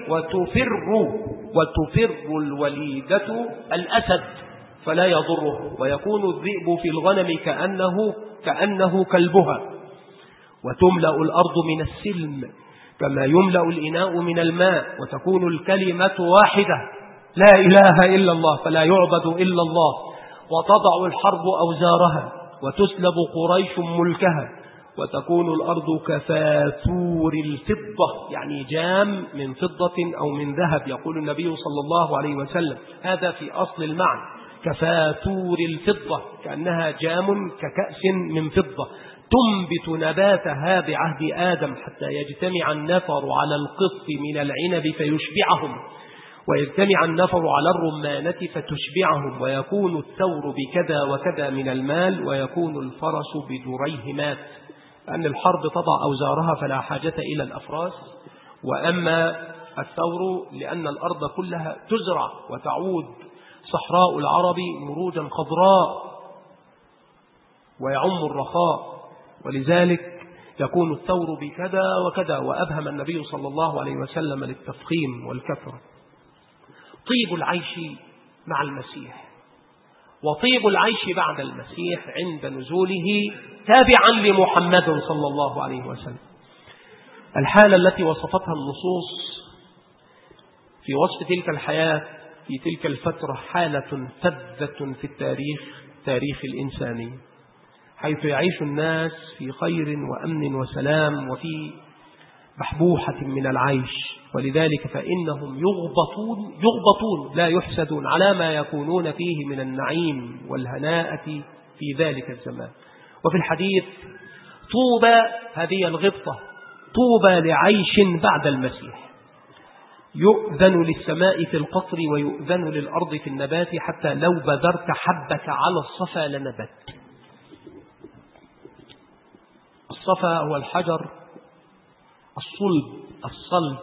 وتفر الوليدة الأسد فلا يضره، ويكون الذئب في الغنم كأنه كلبها، وتملأ الأرض من السلم كما يملأ الإناء من الماء، وتكون الكلمة واحدة لا إله إلا الله فلا يعبد إلا الله، وتضع الحرب أوزارها وتسلب قريش ملكها، وتكون الأرض كفاتور الفضة يعني جام من فضة أو من ذهب، يقول النبي صلى الله عليه وسلم هذا في أصل المعنى، كفاتور الفضة كأنها جام ككأس من فضة، تنبت نباتها بعهد آدم حتى يجتمع النفر على القط من العنب فيشبعهم، ويجتمع النفر على الرمانة فتشبعهم، ويكون الثور بكذا وكذا من المال، ويكون الفرس بدريهمات، لأن الحرب تضع أوزارها فلا حاجة إلى الأفراس، وأما الثور لأن الأرض كلها تزرع وتعود صحراء العرب مروجا خضراء ويعم الرخاء، ولذلك يكون الثور بكذا وكذا. وأبهم النبي صلى الله عليه وسلم للتفخيم والكثرة. طيب العيش مع المسيح وطيب العيش بعد المسيح عند نزوله تابعا لمحمد صلى الله عليه وسلم. الحالة التي وصفتها النصوص في وصف تلك الحياة في تلك الفترة حالة فذة في تاريخ الإنساني، حيث يعيش الناس في خير وأمن وسلام وفي بحبوحة من العيش، ولذلك فإنهم يغبطون لا يحسدون على ما يكونون فيه من النعيم والهناءة في ذلك الزمان. وفي الحديث طوبى، هذه الغبطة، طوبى لعيش بعد المسيح، يؤذن للسماء في القطر ويؤذن للأرض في النبات، حتى لو بذرت حبك على الصفا لنبت. الصفا هو الحجر الصلب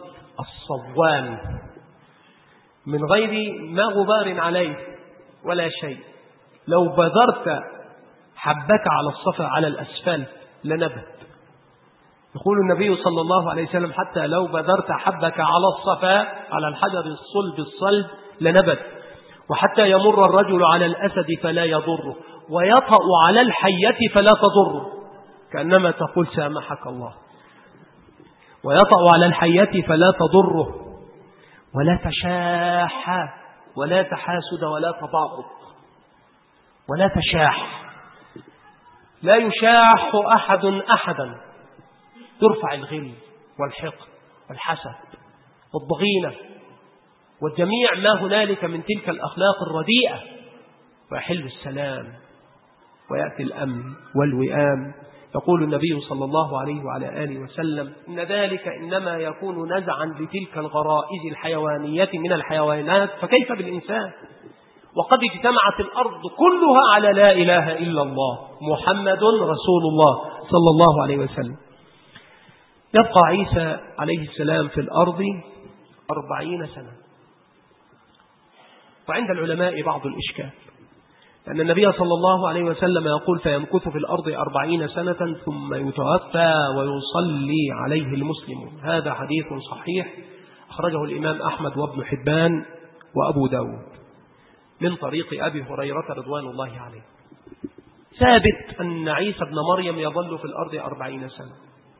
الصوان من غير ما غبار عليه ولا شيء، لو بذرت حبك على الصفا على الأسفلت لنبت. يقول النبي صلى الله عليه وسلم حتى لو بذرت حبك على الصفا على الحجر الصلب لنبت. وحتى يمر الرجل على الأسد فلا يضره، ويطأ على الحية فلا تضره، كأنما تقول سامحك الله. ويطأ على الحية فلا تضره، ولا تشاح ولا تحاسد ولا تباغض ولا تشاح. لا يشاح أحد أحدا، ترفع الغل والحقد والحسد والضغينة والجميع ما هنالك من تلك الأخلاق الرديئة، ويحل السلام ويأتي الأمن والوئام. يقول النبي صلى الله عليه وعلى آله وسلم إن ذلك إنما يكون نزعا لتلك الغرائز الحيوانية من الحيوانات، فكيف بالإنسان؟ وقد اجتمعت الأرض كلها على لا إله إلا الله محمد رسول الله صلى الله عليه وسلم. يبقى عيسى عليه السلام في الأرض 40 سنة. وعند العلماء بعض الإشكال، لأن النبي صلى الله عليه وسلم يقول فيمكث في الأرض 40 سنة ثم يتوفى ويصلي عليه المسلمون. هذا حديث صحيح أخرجه الإمام أحمد وابن حبان وأبو داود من طريق أبي هريرة رضوان الله عليه. ثابت أن عيسى ابن مريم يظل في الأرض 40 سنة،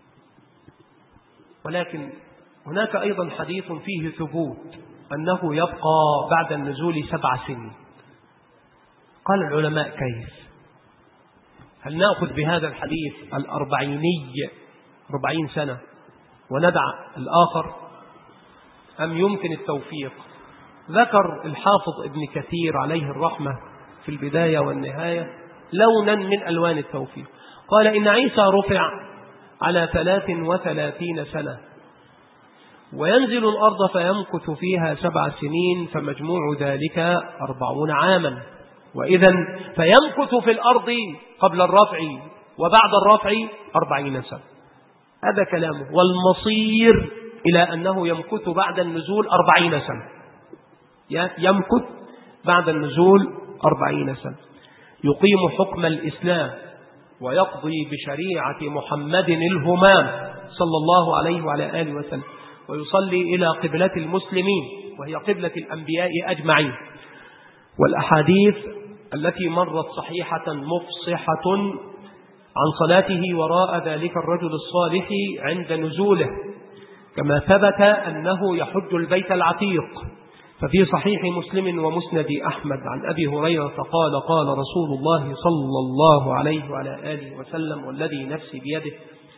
ولكن هناك أيضا حديث فيه ثبوت أنه يبقى بعد النزول 7 سنين. قال العلماء كيف؟ هل نأخذ بهذا الحديث 40 سنة وندع الآخر، أم يمكن التوفيق؟ ذكر الحافظ ابن كثير عليه الرحمة في البداية والنهاية لونا من ألوان التوفيق. قال إن عيسى رفع على 33 سنة وينزل الأرض فيمكث فيها 7 سنين، فمجموع ذلك 40 عاما. وإذا فيمكث في الأرض قبل الرفع وبعد الرفع 40 سنة. هذا كلامه، والمصير إلى أنه يمكث بعد النزول 40 سنة، يمكث بعد النزول 40 سنة، يقيم حكم الإسلام ويقضي بشريعة محمد الهمام صلى الله عليه وعلى آله وسلم، ويصلي إلى قبلة المسلمين وهي قبلة الأنبياء أجمعين. والأحاديث التي مرت صحيحة مفصحة عن صلاته وراء ذلك الرجل الصالح عند نزوله، كما ثبت أنه يحج البيت العتيق. ففي صحيح مسلم ومسند أحمد عن أبي هريرة قال قال رسول الله صلى الله عليه وعلى آله وسلم والذي نفسي بيده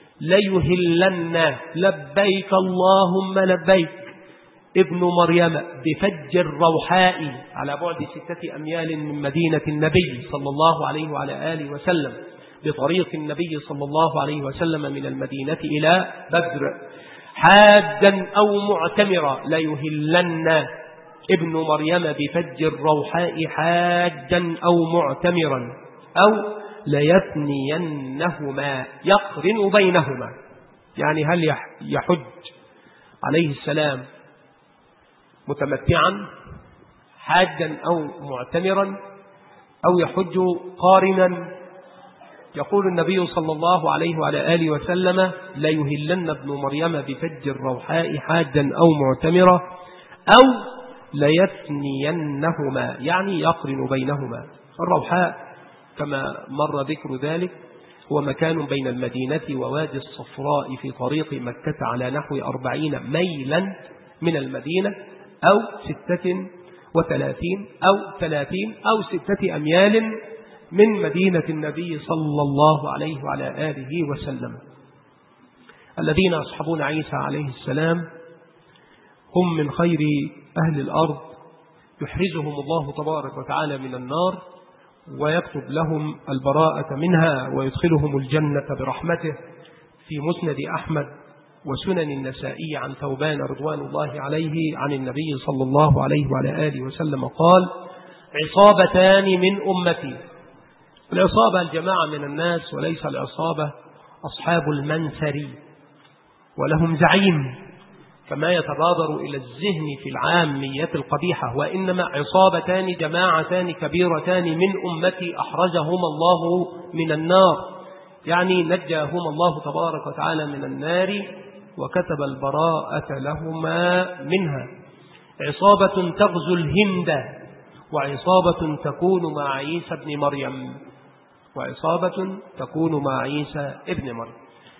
ليهلن لبيك اللهم لبيك ابن مريم بفج الروحاء على بعد 6 أميال من مدينة النبي صلى الله عليه وعلى آله وسلم، بطريق النبي صلى الله عليه وسلم من المدينة إلى بدر، حاجا أو معتمرا. ليهلن ابن مريم بفج الروحاء حاجا أو معتمرا، أو ليثنينهما يقرن بينهما. يعني هل يحج عليه السلام متمتعا حاجا أو معتمرا، أو يحج قارنا؟ يقول النبي صلى الله عليه وعلى آله وسلم ليهلن ابن مريم بفج الروحاء حاجا أو معتمرا، أو ليثنينهما يعني يقرن بينهما. الروحاء كما مر ذكر ذلك هو مكان بين المدينة ووادي الصفراء في طريق مكة على نحو 40 ميلا من المدينة، أو 36 أو 30 أو 6 أميال من مدينة النبي صلى الله عليه وعلى آله وسلم. الذين يصحبون عيسى عليه السلام هم من خير أهل الأرض، يحرزهم الله تبارك وتعالى من النار ويكتب لهم البراءة منها ويدخلهم الجنة برحمته. في مسند أحمد وسنن النسائي عن ثوبان رضوان الله عليه عن النبي صلى الله عليه وعلى آله وسلم قال عصابتان من أمتي. العصابة الجماعة من الناس، وليس العصابة أصحاب المنثر، ولهم زعيم فما يتبادر إلى الذهن في العاميات القبيحة، وإنما عصابتان جماعتان كبيرتان من أمتي أحرجهما الله من النار، يعني نجاهما الله تبارك وتعالى من النار وكتب البراءة لهما منها. عصابة تغزو الهند، وعصابة تكون مع عيسى ابن مريم، وعصابة تكون مع عيسى ابن مريم.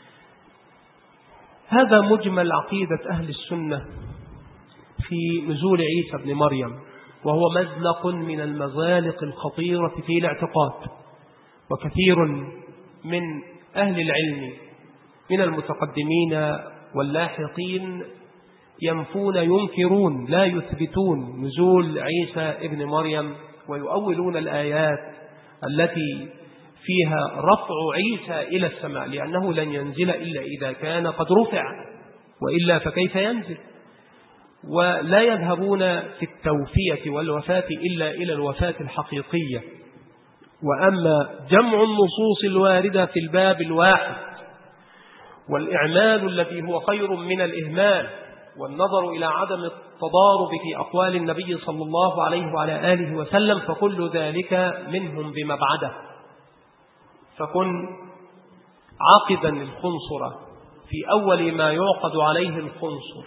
هذا مجمل عقيدة أهل السنة في نزول عيسى ابن مريم، وهو مزلق من المزالق الخطيرة في الاعتقاد. وكثير من أهل العلم من المتقدمين واللاحقين ينفون ينكرون لا يثبتون نزول عيسى ابن مريم، ويؤولون الآيات التي فيها رفع عيسى إلى السماء، لأنه لن ينزل إلا إذا كان قد رفع، وإلا فكيف ينزل؟ ولا يذهبون في التوفية والوفاة إلا إلى الوفاة الحقيقية. وأما جمع النصوص الواردة في الباب الواحد والإعمال الذي هو خير من الإهمال، والنظر إلى عدم التضارب في أقوال النبي صلى الله عليه وعلى آله وسلم، فكل ذلك منهم بمبعده. فكن عاقدا الخنصر في أول ما يعقد عليه الخنصر،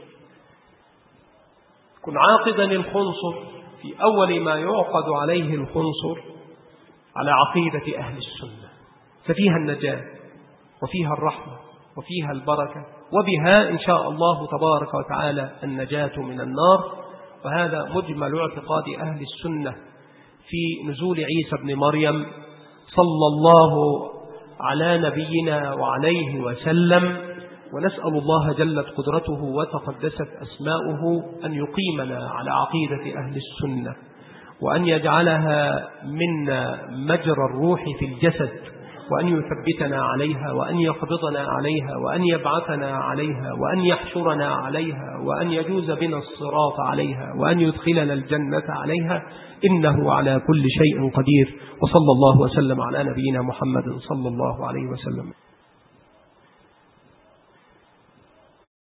كن عاقدا الخنصر في أول ما يعقد عليه الخنصر على عقيدة أهل السنة، ففيها النجاة وفيها الرحمة وفيها البركة، وبها إن شاء الله تبارك وتعالى النجاة من النار. وهذا مجمل اعتقاد أهل السنة في نزول عيسى ابن مريم صلى الله على نبينا وعليه وسلم. ونسأل الله جلت قدرته وتقدست أسماؤه أن يقيمنا على عقيدة أهل السنة، وأن يجعلها منا مجرى الروح في الجسد، وأن يثبتنا عليها، وأن يقبضنا عليها، وأن يبعثنا عليها، وأن يحشرنا عليها، وأن يجوز بنا الصراط عليها، وأن يدخلنا الجنة عليها، إنه على كل شيء قدير. وصلى الله وسلم على نبينا محمد صلى الله عليه وسلم.